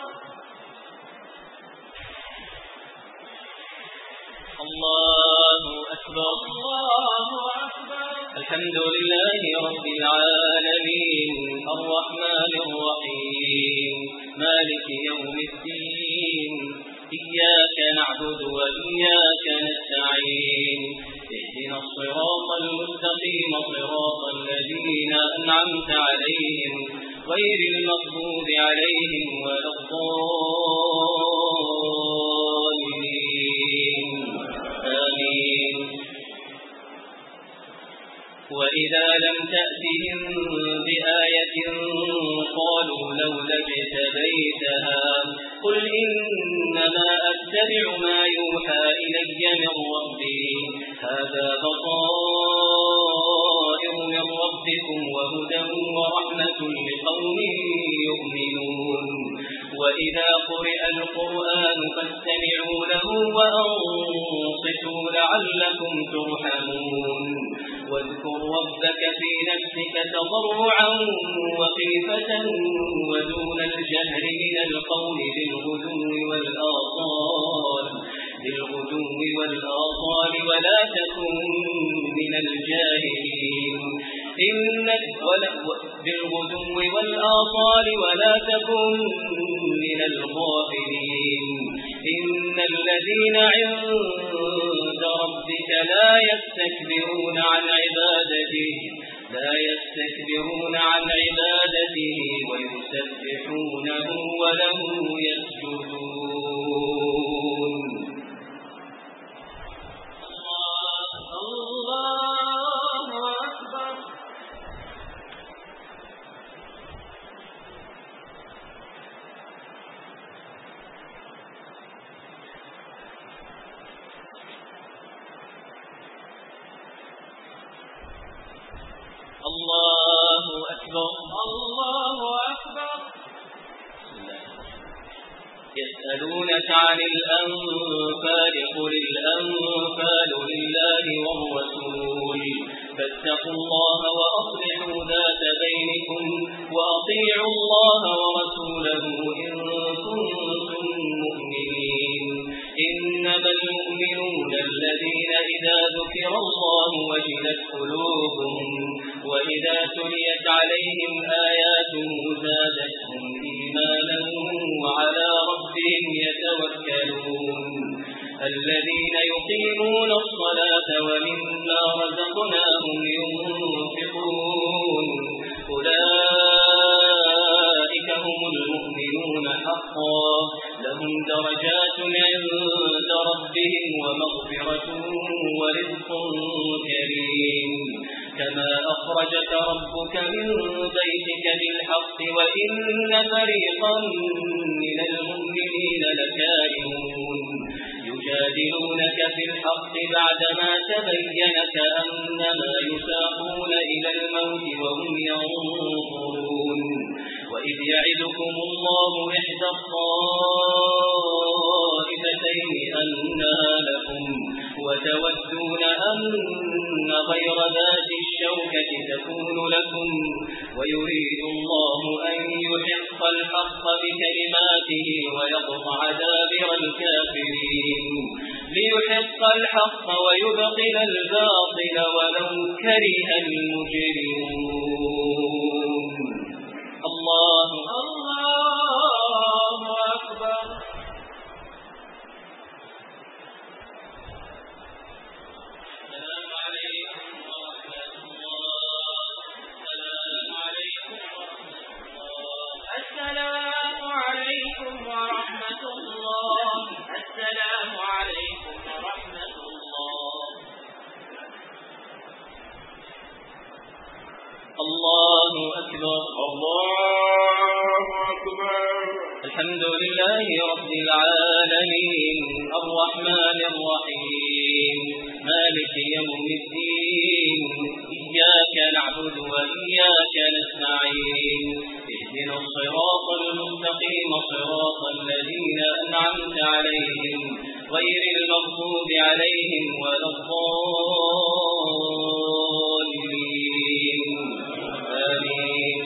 الله أكبر الله أكبر. الحمد لله رب العالمين الرحمن الرحيم مالك يوم الدين إياك نعبد وإياك نستعين اهدنا الصراط المستقيم صراط الذين أنعمت عليهم غير المغضوب عليهم ولا الضالين آمين. وإذا لم تأتهم بآية قالوا لولا اجتبيتها قل إنما أتبع ما يوحى إلي من ربي هذا بصائر من ربكم وهدى ورحمة لقوم يؤمنون. وإذا قرئ القرآن فاستمعوا له وأنصتوا لعلكم ترحمون. واذكر ربك في نفسك تضرعا وخيفة ودون الجهر من القول بالغدو والآصال بالغدو والآصال ولا تكن من الجاهلين إن بالغدو والآصال ولا تكن من الغافلين إن الذين عند ربك ربك لا يستكبرون عن عبادته لا يستكبرون عن عبادته ويسبحونه وله يسجدون. الله أكبر. الله أكبر. الله أكبر. يسألونك عن الأنفال قل الأنفال لله والرسول فاتقوا الله وأصلحوا ذات بينكم وأطيعوا الله ورسوله إن كنتم مؤمنين. إنما المؤمنون الذين إذا ذكر الله وجلت قلوبهم وإذا تليت عليهم آياته زادتهم إيمانا وعلى ربهم يتوكلون. الذين يقيمون الصلاة ومما رزقناهم ينفقون أولئك هم المؤمنون حقا لهم درجات عند ربهم ومغفرة ورزق كريم. كما أخرجك ربك من بيتك بالحق وإن فريقا من المؤمنين لكارهون يجادلونك في الحق بعدما تبين كأنما يساقون إلى الموت وهم ينظرون. وإذ يعدكم الله إحدى الطائفتين أنها لكم وتودون أن غير ذات الشوكة تكون لكم ويريد الله أن يحق الحق بكلماته ويقطع دابر الكافرين ليحق الحق ويبطل الباطل ولو كره المجرمون. الله الله أكبر. السلام عليكم ورحمة الله. السلام عليكم ورحمة الله. الله أكبر. الله أكبر. الحمد لله رب العالمين الرحمن الرحيم مالك يوم الدين إياك نعبد وإياك نستعين اهدنا الصراط المستقيم صراط الذين أنعمت عليهم غير المغضوب عليهم ولا الضالين آمين.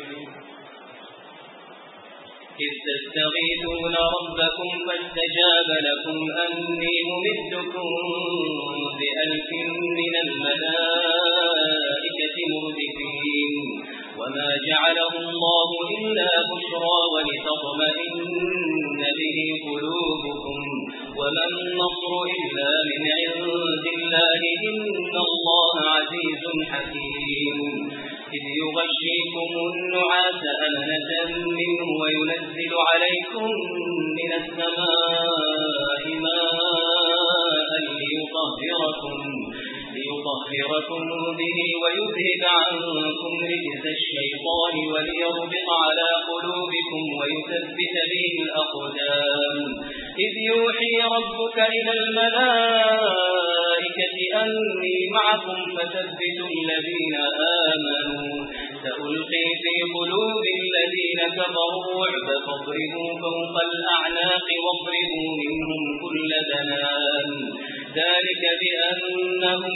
إذ تستغيثون ربكم فاستجاب لكم أني ممدكم بألف من الملائكة مردفين وما جعله الله إلا بشرى ولتطمئن به قلوبكم وما النصر إلا من عند الله إن الله عزيز حكيم. إذ يغشيكم النعاس أمنة منه وينزل عليكم من السماء ماء ليطهركم ليطهركم به ويذهب عنكم رجز الشيطان وليربط على قلوبكم ويثبت به الأقدام. إذ يوحي ربك إلى الملائكة أني معكم فثبتوا الذين آمنوا سألقي في قلوب الذين كفروا الرعب فاضربوا فوق الأعناق واضربوا منهم كل بنان ذلك بأنهم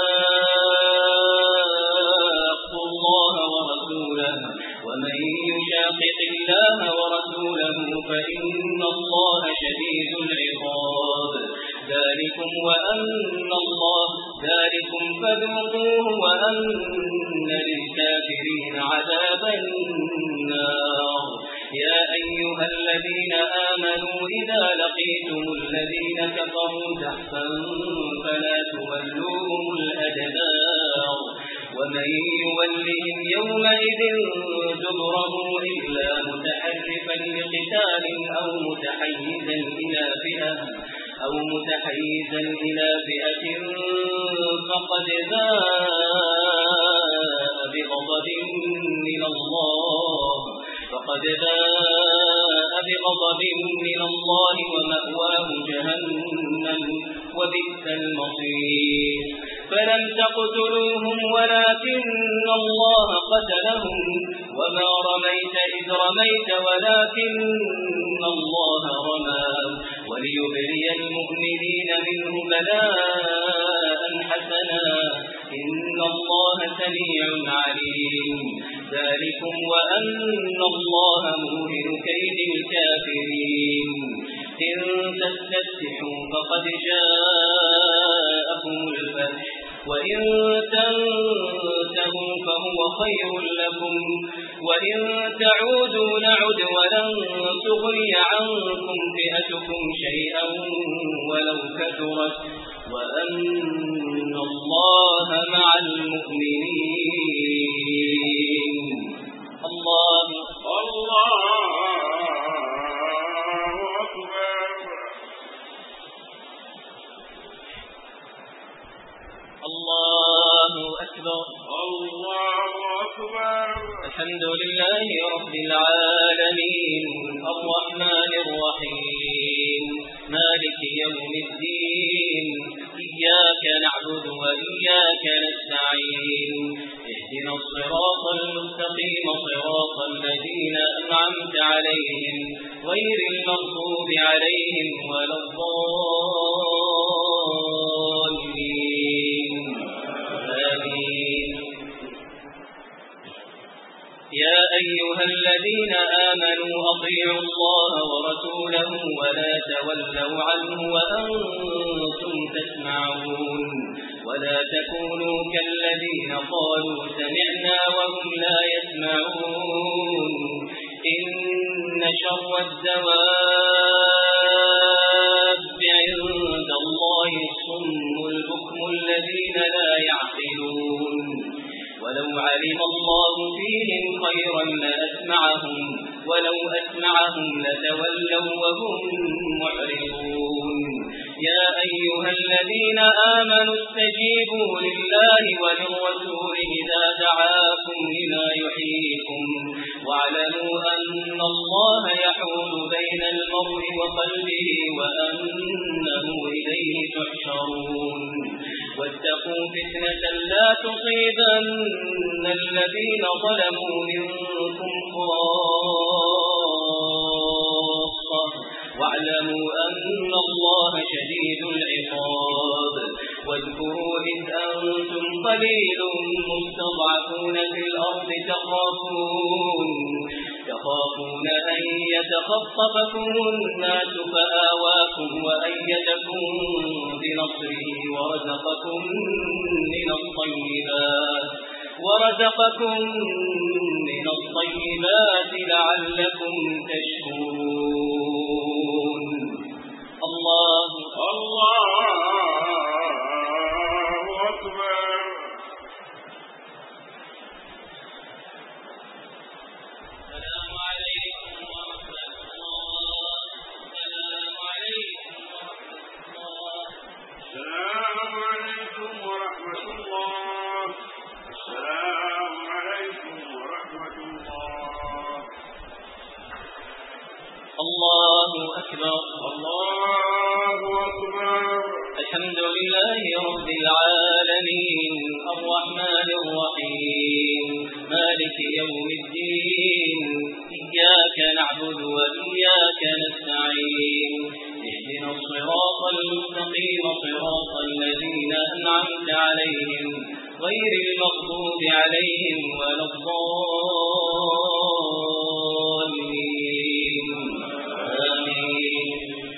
شاقوا الله ورسوله ومن يشاقق الله ورسوله فإن الله شديد العقاب. ذلكم وأن الله ذلكم فذوقوه وأن للكافرين عذاب النار. يا أيها الذين آمنوا إذا لقيتم الذين كفروا زحفا فلا ومن يولهم يومئذ دبره إلا متحرفا لقتال أو متحيزا إلى فئة أو متحيزا إلى فئة فقد باء بغضب من الله فقد باء بغضب من الله ومأواه جهنم وبئس المصير فلم تقتلوهم ولكن الله قتلهم وما رميت إذ رميت ولكن الله رمى وليبري المؤمنين منه بلاء حسنا إن الله سميع عليم ذلكم وأن الله موهن كيد الكافرين إن تستفتحوا فقد جاءكم الفتح وإن تنتهوا فهو خير لكم وإن تعودوا نعد ولن تغني عنكم فئتكم شيئا ولو كثرت وأن الله مع المؤمنين الله الله أكبر الله أكبر الله أكبر الحمد لله رب العالمين الرحمن الرحيم مالك يوم الدين إياك نعبد وإياك نستعين اهدنا الصراط المستقيم صراط الذين أنعمت عليهم غير المغضوب عليهم ولا الضالين آمين يا أيها الذين آمنوا أطيعوا الله ورسوله ولا تولوا عنه وأنتم تسمعون ولا تكونوا كالذين قالوا سمعنا وهم لا يسمعون إن شر الدواب عند الله الصم البكم الذين لا يعقلون ولو علم الله فيهم خيرا لأسمعهم ولو أسمعهم لتولوا وهم معرضون يا أيها الذين آمنوا استجيبوا لله وللرسول إذا دعاكم لما يحييكم واعلموا أن الله يحول بين المرء وقلبه وأنه إليه تحشرون واتقوا فتنة لا تصيبن الذين ظلموا منكم خاصة واعلموا أن الله شديد العقاب واذكروا إذ أنتم قليل مستضعفون في الأرض تخافون تخافون أن يتخطفكم الناس فآواكم وأيدكم بنصره ورزقكم من الطيبات ورزقكم من الطيبات لعلكم تشكرون الله الله أكبر السلام عليكم ورحمة الله السلام عليكم ورحمة الله السلام عليكم ورحمة الله السلام عليكم ورحمة الله الله أكبر الله أكبر الحمد لله رب العالمين الرحمن الرحيم مالك يوم الدين إياك نعبد وإياك نستعين اهدنا الصراط المستقيم صراط الذين أنعمت عليهم غير المغضوب عليهم ولا الضالين آمين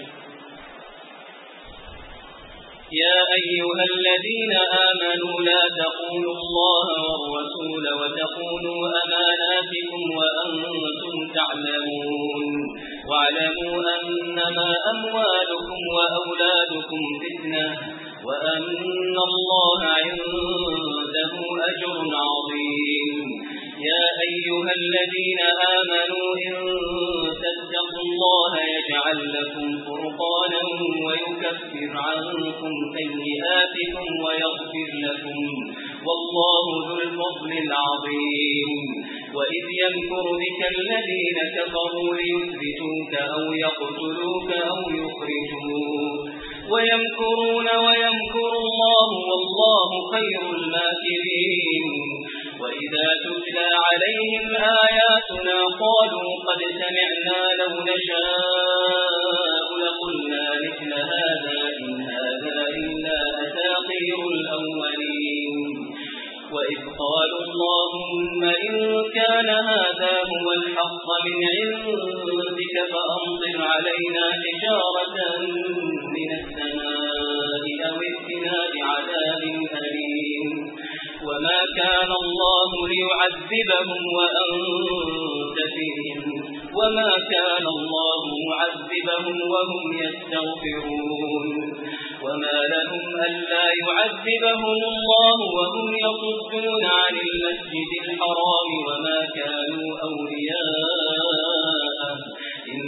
يا أيها الذين آمنوا لا تخونوا الله والرسول وتخونوا أماناتكم وأنتم تعلمون واعلموا أنما أموالكم وأولادكم فتنة وأن الله عنده له أجر عظيم. يا أيها الذين آمنوا إن تتقوا الله يجعل لكم فرقانا ويكفر عنكم سيئاتكم ويغفر لكم والله ذو الفضل العظيم. وإذ يمكر بك الذين كفروا ليثبتوك أو يقتلوك أو يخرجوك ويمكرون ويمكر الله والله خير الماكرين. وإذا تتلى عليهم آياتنا قالوا قد سمعنا لو نشاء لقلنا مثل هذا إن هذا إلا أساطير الأولين. وإذ قالوا اللهم إن كان هذا هو الحق من عندك فأمطر علينا حجارة من السماء أو ائتنا بعذاب أليم. وما كان الله ليعذبهم وأنت فيهم وما كان الله معذبهم وهم يستغفرون. وما لهم ألا يعذبهم الله وهم يصدون عن المسجد الحرام وما كانوا أولياءه إن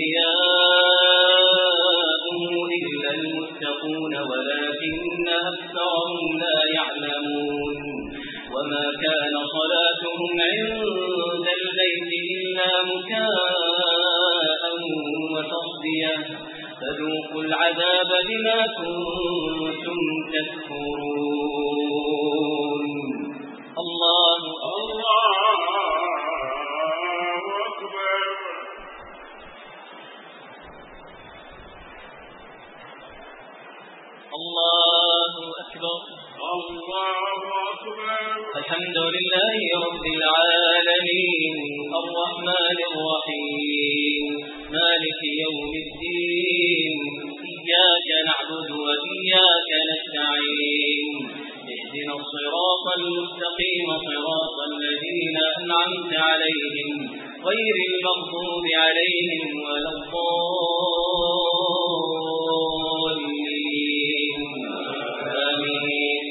أولياءه إلا المتقون ولكن أكثرهم لا يعلمون. وما كان صلاتهم عند البيت إلا مكاء وتصدية فذوقوا العذاب بما كنتم تكفرون. الله الله أكبر. الله أكبر. الله أكبر. الحمد لله رب العالمين الرحمن الرحيم مالك يوم الدين إياك نعبد وإياك نستعين اهدنا الصراط المستقيم صراط الذين أنعمت عليهم غير المغضوب عليهم ولا الضالين آمين.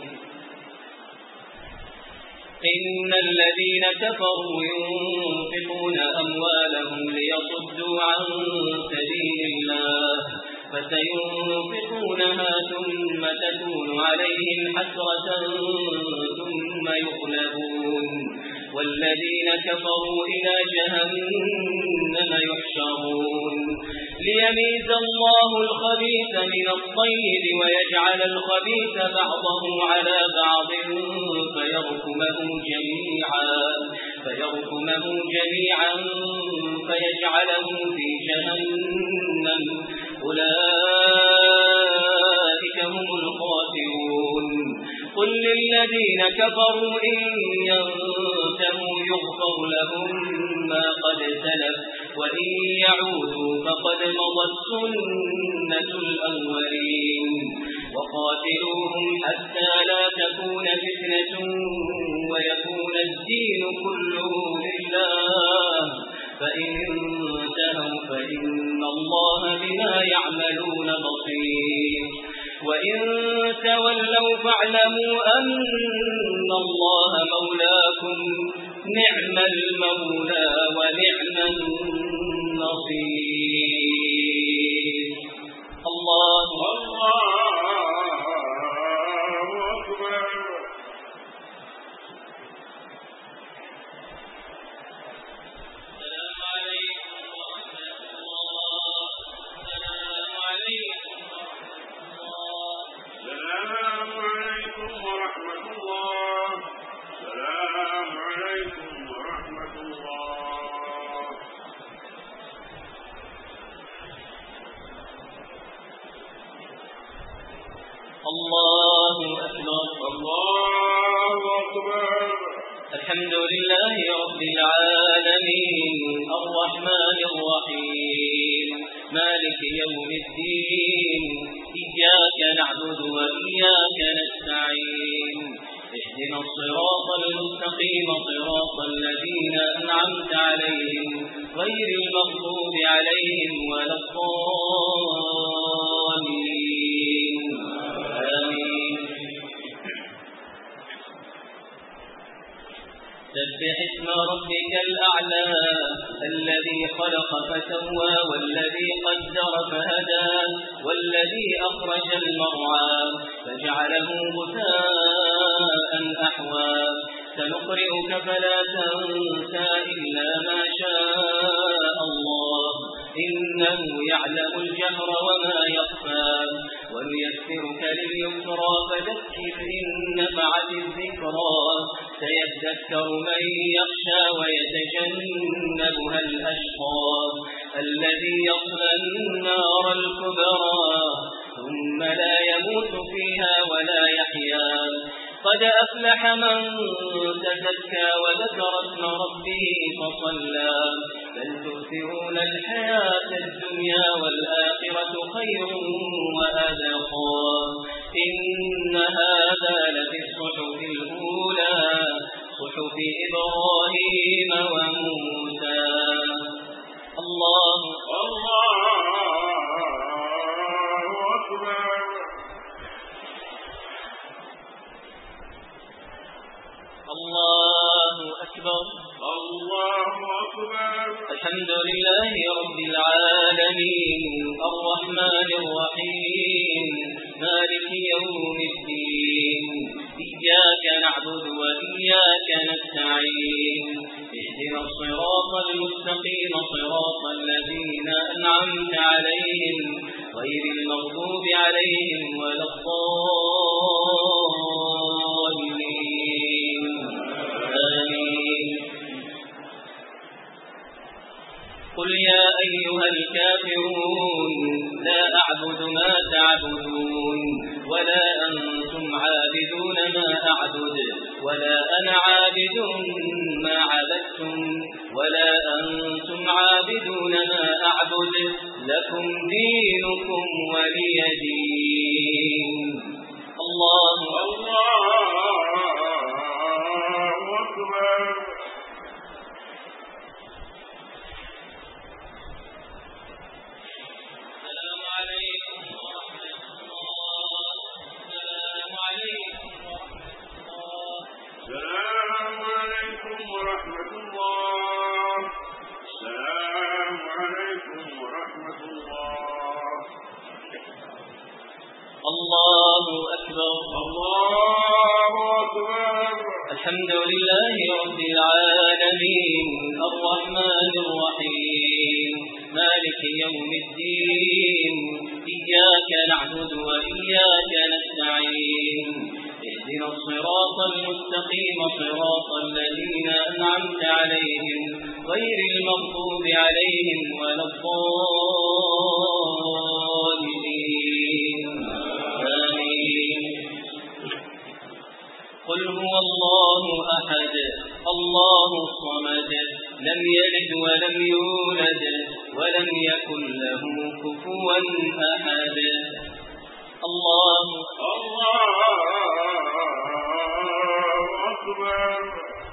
إن الذين كفروا ينفقون أموالهم ليصدوا عن سبيل الله فسينفقونها ثم تكون عليهم حسرة ثم يغلبون والذين كفروا إلى جهنم يحشرون ليميز الله الخبيث من الطيب ويجعل الخبيث بعضه على بعض فيركمه جميعا فيركمه جميعا فيجعله في جهنم أولئك هم الخاسرون. قل للذين كفروا إن ينتهوا يغفر لهم ما قد سلف وإن يعودوا فقد مضت سنة الأولين وقاتلوهم حتى لا تكون فتنة ويكون الدين كله لله فإن انتهوا فإن الله بما يعملون بصير. وإن تولوا فاعلموا أن الله مولاكم نعم المولى ونعم النصير. الله أكبر. الله أكبر. الله أكبر. الحمد لله رب العالمين الرحمن الرحيم مالك يوم الدين إياك نعبد وإياك نستعين اهدنا الصراط المستقيم صراط الذين أنعمت عليهم غير المغضوب عليهم ولا الضالين آمين. اسم ربك الأعلى الذي خلق فسوى والذي قدر فهدى والذي أخرج المرعى فجعله غثاء أحوى سنقرئك فلا تنسى إلا ما شاء الله إنه يعلم الجهر وما يخفى ونيسرك لليسرى فذكر إن نفعت الذكرى سيذكر من يخشى ويتجنبها الأشقى الذي يصلى النار الكبرى ثم لا يموت فيها ولا يحيا قد أفلح من تزكى وذكر اسم ربه فصلى بل تؤثرون الحياة الدنيا والآخرة خير وأبقى إن هذا لفي الصحف الأولى صحف إبراهيم وموسى الله الله أكبر الله أكبر الله أكبر الحمد لله رب العالمين الرحمن الرحيم مالك يوم الدين إياك نعبد وإياك نستعين اهدنا الصراط المستقيم صراط الذين أنعمت عليهم غير المغضوب عليهم ولا الضالين آمين قل يا أيها الكافرون لا أعبد ما تعبدون ولا أنتم عابدون ما أعبد ولا أنا عابد ما عبدتم ولا أنتم عابدون ما أعبد لكم دينكم ولي دين الله الله أكبر السلام عليكم ورحمة الله السلام عليكم ورحمة الله السلام عليكم ورحمة الله السلام عليكم ورحمة الله الله أكبر الله أكبر الحمد لله رب العالمين الرحمن الرحيم مالك يوم الدين إياك نعبد وإياك نستعين اهدنا الصراط المستقيم صراط الذين أنعمت عليهم غير المغضوب عليهم ولا الضالين آمين قل هو الله أحد الله الصمد لم يلد ولم يولد ولم يكن له كفوا أحد الله الله أكبر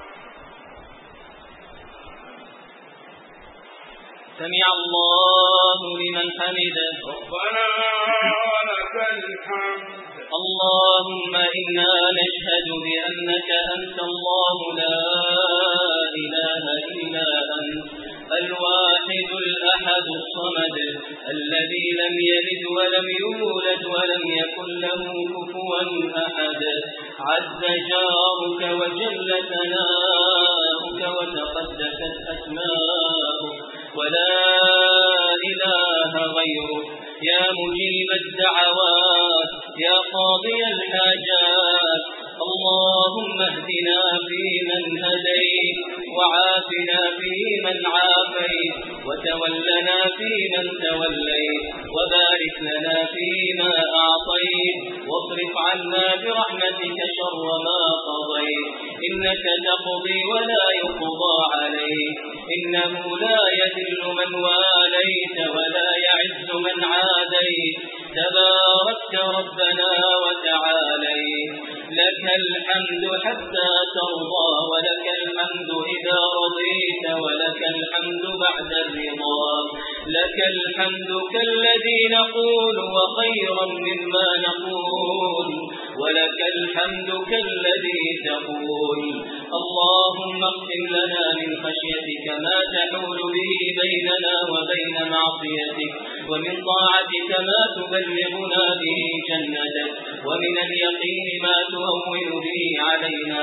سمع الله لمن حمده ربنا ولك الحمد اللهم إنا نشهد بأنك أنت الله لا إله إلا أنت الواحد الأحد الصمد الذي لم يلد ولم يولد ولم يكن له كفوا أحد عز جارك وجل ثناؤك وتقدست أسماؤك ولا إله غيرك يا مجيب الدعوات يا قاضي الحاجات اللهم اهدنا فيمن هديت وعافنا فيمن عافيت وتولنا فيمن توليت وبارك لنا فيما أعطيت واصرف عنا برحمتك شر ما قضيت إنك تقضي ولا يقضى عليك إنه لا يذل من واليت ولا يعز من عاديت تباركت ربنا وتعاليت لك الحمد حتى ترضى ولك الحمد إذا رضيت ولك الحمد بعد الرضا لك الحمد كالذي نقول وخيرا مما نقول ولك الحمد كالذي تقول اللهم اقسم لنا من خشيتك ما تحول به بيننا وبين معصيتك، ومن طاعتك ما تبلغنا به جنتك، ومن اليقين ما تهون به علينا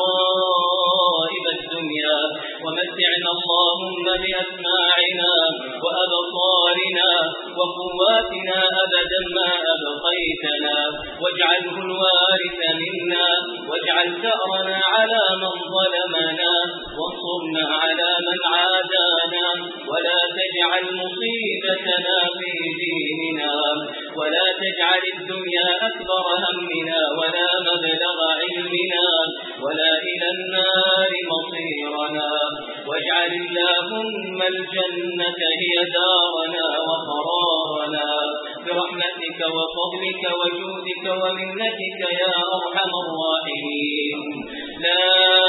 مصائب الدنيا، ومتعنا اللهم بأسماعنا وأبصارنا وقواتنا أبدا ما أبقيتنا، واجعله الوارث منا، واجعل ثأرنا على من ظلمنا، وانصرنا على من عادانا، ولا تجعل مصيبتنا في ديننا، ولا تجعل الدنيا أكبر همنا ولا مبلغ علمنا ولا إلى النار مصيرنا، واجعل اللهم الجنة هي دارنا وقرارنا، برحمتك وفضلك وجودك ومنتك يا أرحم الراحمين. لا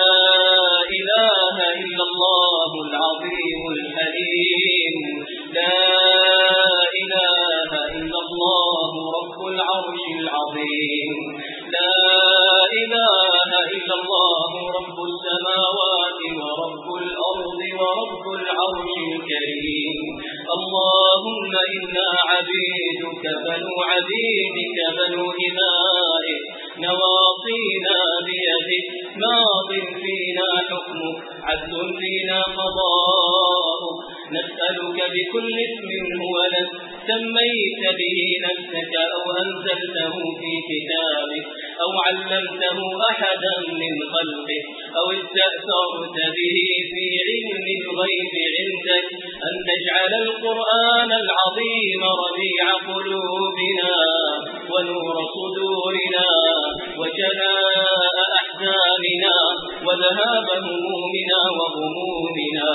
إله إلا الله العظيم الحليم، لا إله إلا الله رب العرش العظيم، لا إله إلا الله رب السماوات ورب الأرض ورب العرش الكريم. اللهم إنا عبيدك بنو عبيدك بنو إمائك، نواصينا بيدك، ماض فينا حكمك، عدل فينا قضاؤك، نسألك بكل اسم هو لك سميت به نفسك أو أنزلته في كتابك أو علمته أحدا من خلقك أو استأثرت به في علم الغيب عندك أن تجعل القرآن العظيم ربيع قلوبنا ونور صدورنا وجلاء أحزاننا وذهاب همومنا وغمومنا.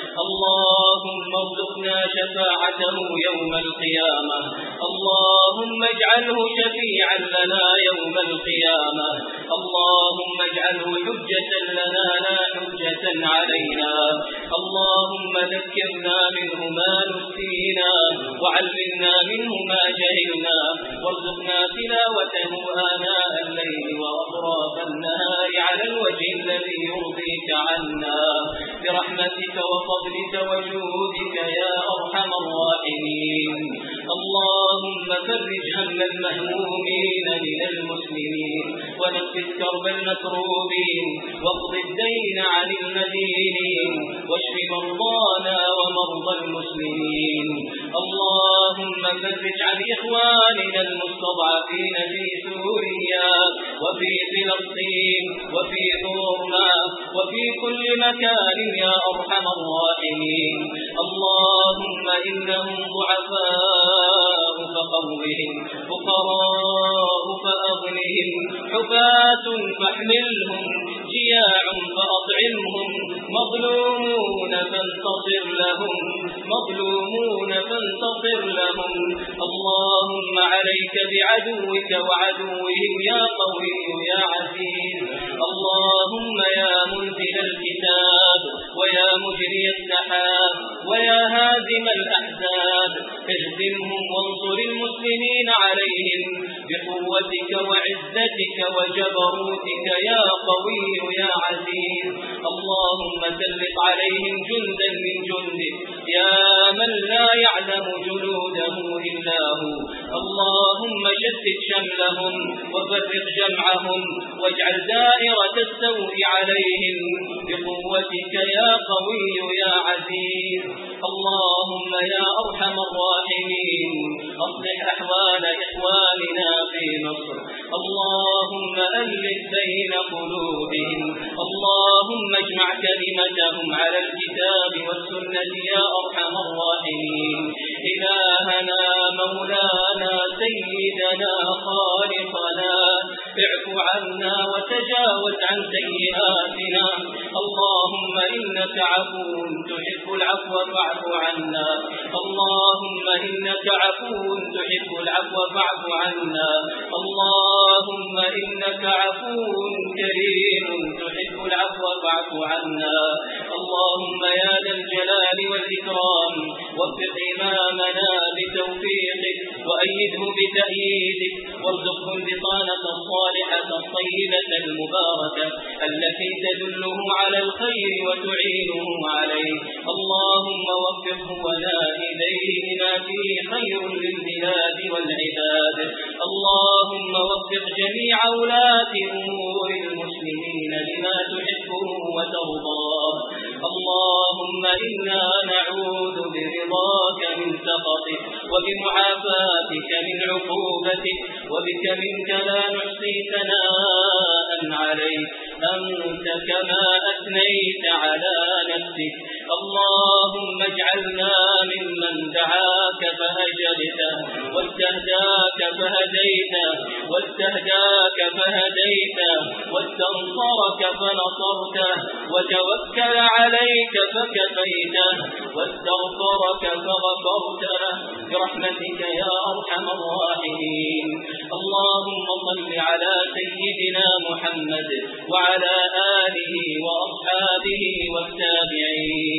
اللهم ارزقنا شفاعته يوم القيامة، اللهم اجعله شفيعا لنا يوم القيامة، اللهم اجعله حجة لنا لا حجة علينا. اللهم ذكرنا منه ما نسينا وعلمنا منه ما جهلنا، وارزقنا تلاوته آناء الليل وأطراف النهار على الوجه الذي يرضيك عنا، برحمتك وفضلك وجودك يا أرحم الراحمين. اللهم فرج هم المهمومين من المسلمين، ونفس كرب المكروبين، واقض الدين عن المدينين، واشف مرضانا ومرضى المسلمين. اللهم فرج عن إخواننا المستضعفين في سوريا وفي فلسطين وفي بورما وفي كل مكان يا أرحم الراحمين. اللهم إنهم ضعفاء فقوهم، فقراء فأغنهم، حفاة فاحملهم، جياع فأطعمهم، مظلومون فانتصر لهم، مظلومون فانتصر لهم. اللهم عليك بعدوك وعدوهم يا قوي يا عزيز. اللهم يا منزل الكتاب ويا مجري السحاب ويا هازم الأحزاب، اهزمهم وانصر المسلمين عليهم بقوتك وعزتك وجبروتك يا قوي يا عزيز. اللهم سلط عليهم جندا من جندك يا من لا يعلم جنوده إلا هو. اللهم شتت شملهم وفرق جمعهم واجعل دائرة السوء عليهم بقوتك يا قوي يا عزيز. اللهم يا أرحم الراحمين أصلح أحوال إخواننا في مصر، اللهم ألف بين قلوبهم، اللهم اجمع كلمتهم على الكتاب والسنة يا أرحم الراحمين. إلهنا مولانا سيدنا خالقنا اعف عنا وتجاوز عن سيئاتنا. اللهم إنك عفو تحب العفو فاعف عنا، اللهم إنك عفو تحب العفو فاعف عنا، اللهم إنك عفو كريم تحب العفو فاعف عنا. اللهم يا ذا الجلال والإكرام وفق إمامنا بتوفيقك وأيده بتأييدك وارزقه البطانة الصالحة الطيبة المباركة التي تدله على الخير وتعينه عليه. اللهم وفقه ونائبيه لما فيه خير للبلاد والعباد. اللهم وفق جميع ولاة أمور المسلمين لما تحبه وترضاه. اللهم إنا نعوذ برضاك من سخطك وبمعافاتك من عقوبتك وبك منك لا نحصي ثناء عليك أنت كما أثنيت على نفسك. اللهم اجعلنا ممن دعاك فأجبته واستهداك فهديته واستهداك فهديته واستنصرك فنصرته وتوكل عليك فكفيته واستغفرك فغفرته برحمتك يا أرحم الراحمين. اللهم صل على سيدنا محمد وعلى آله وأصحابه والتابعين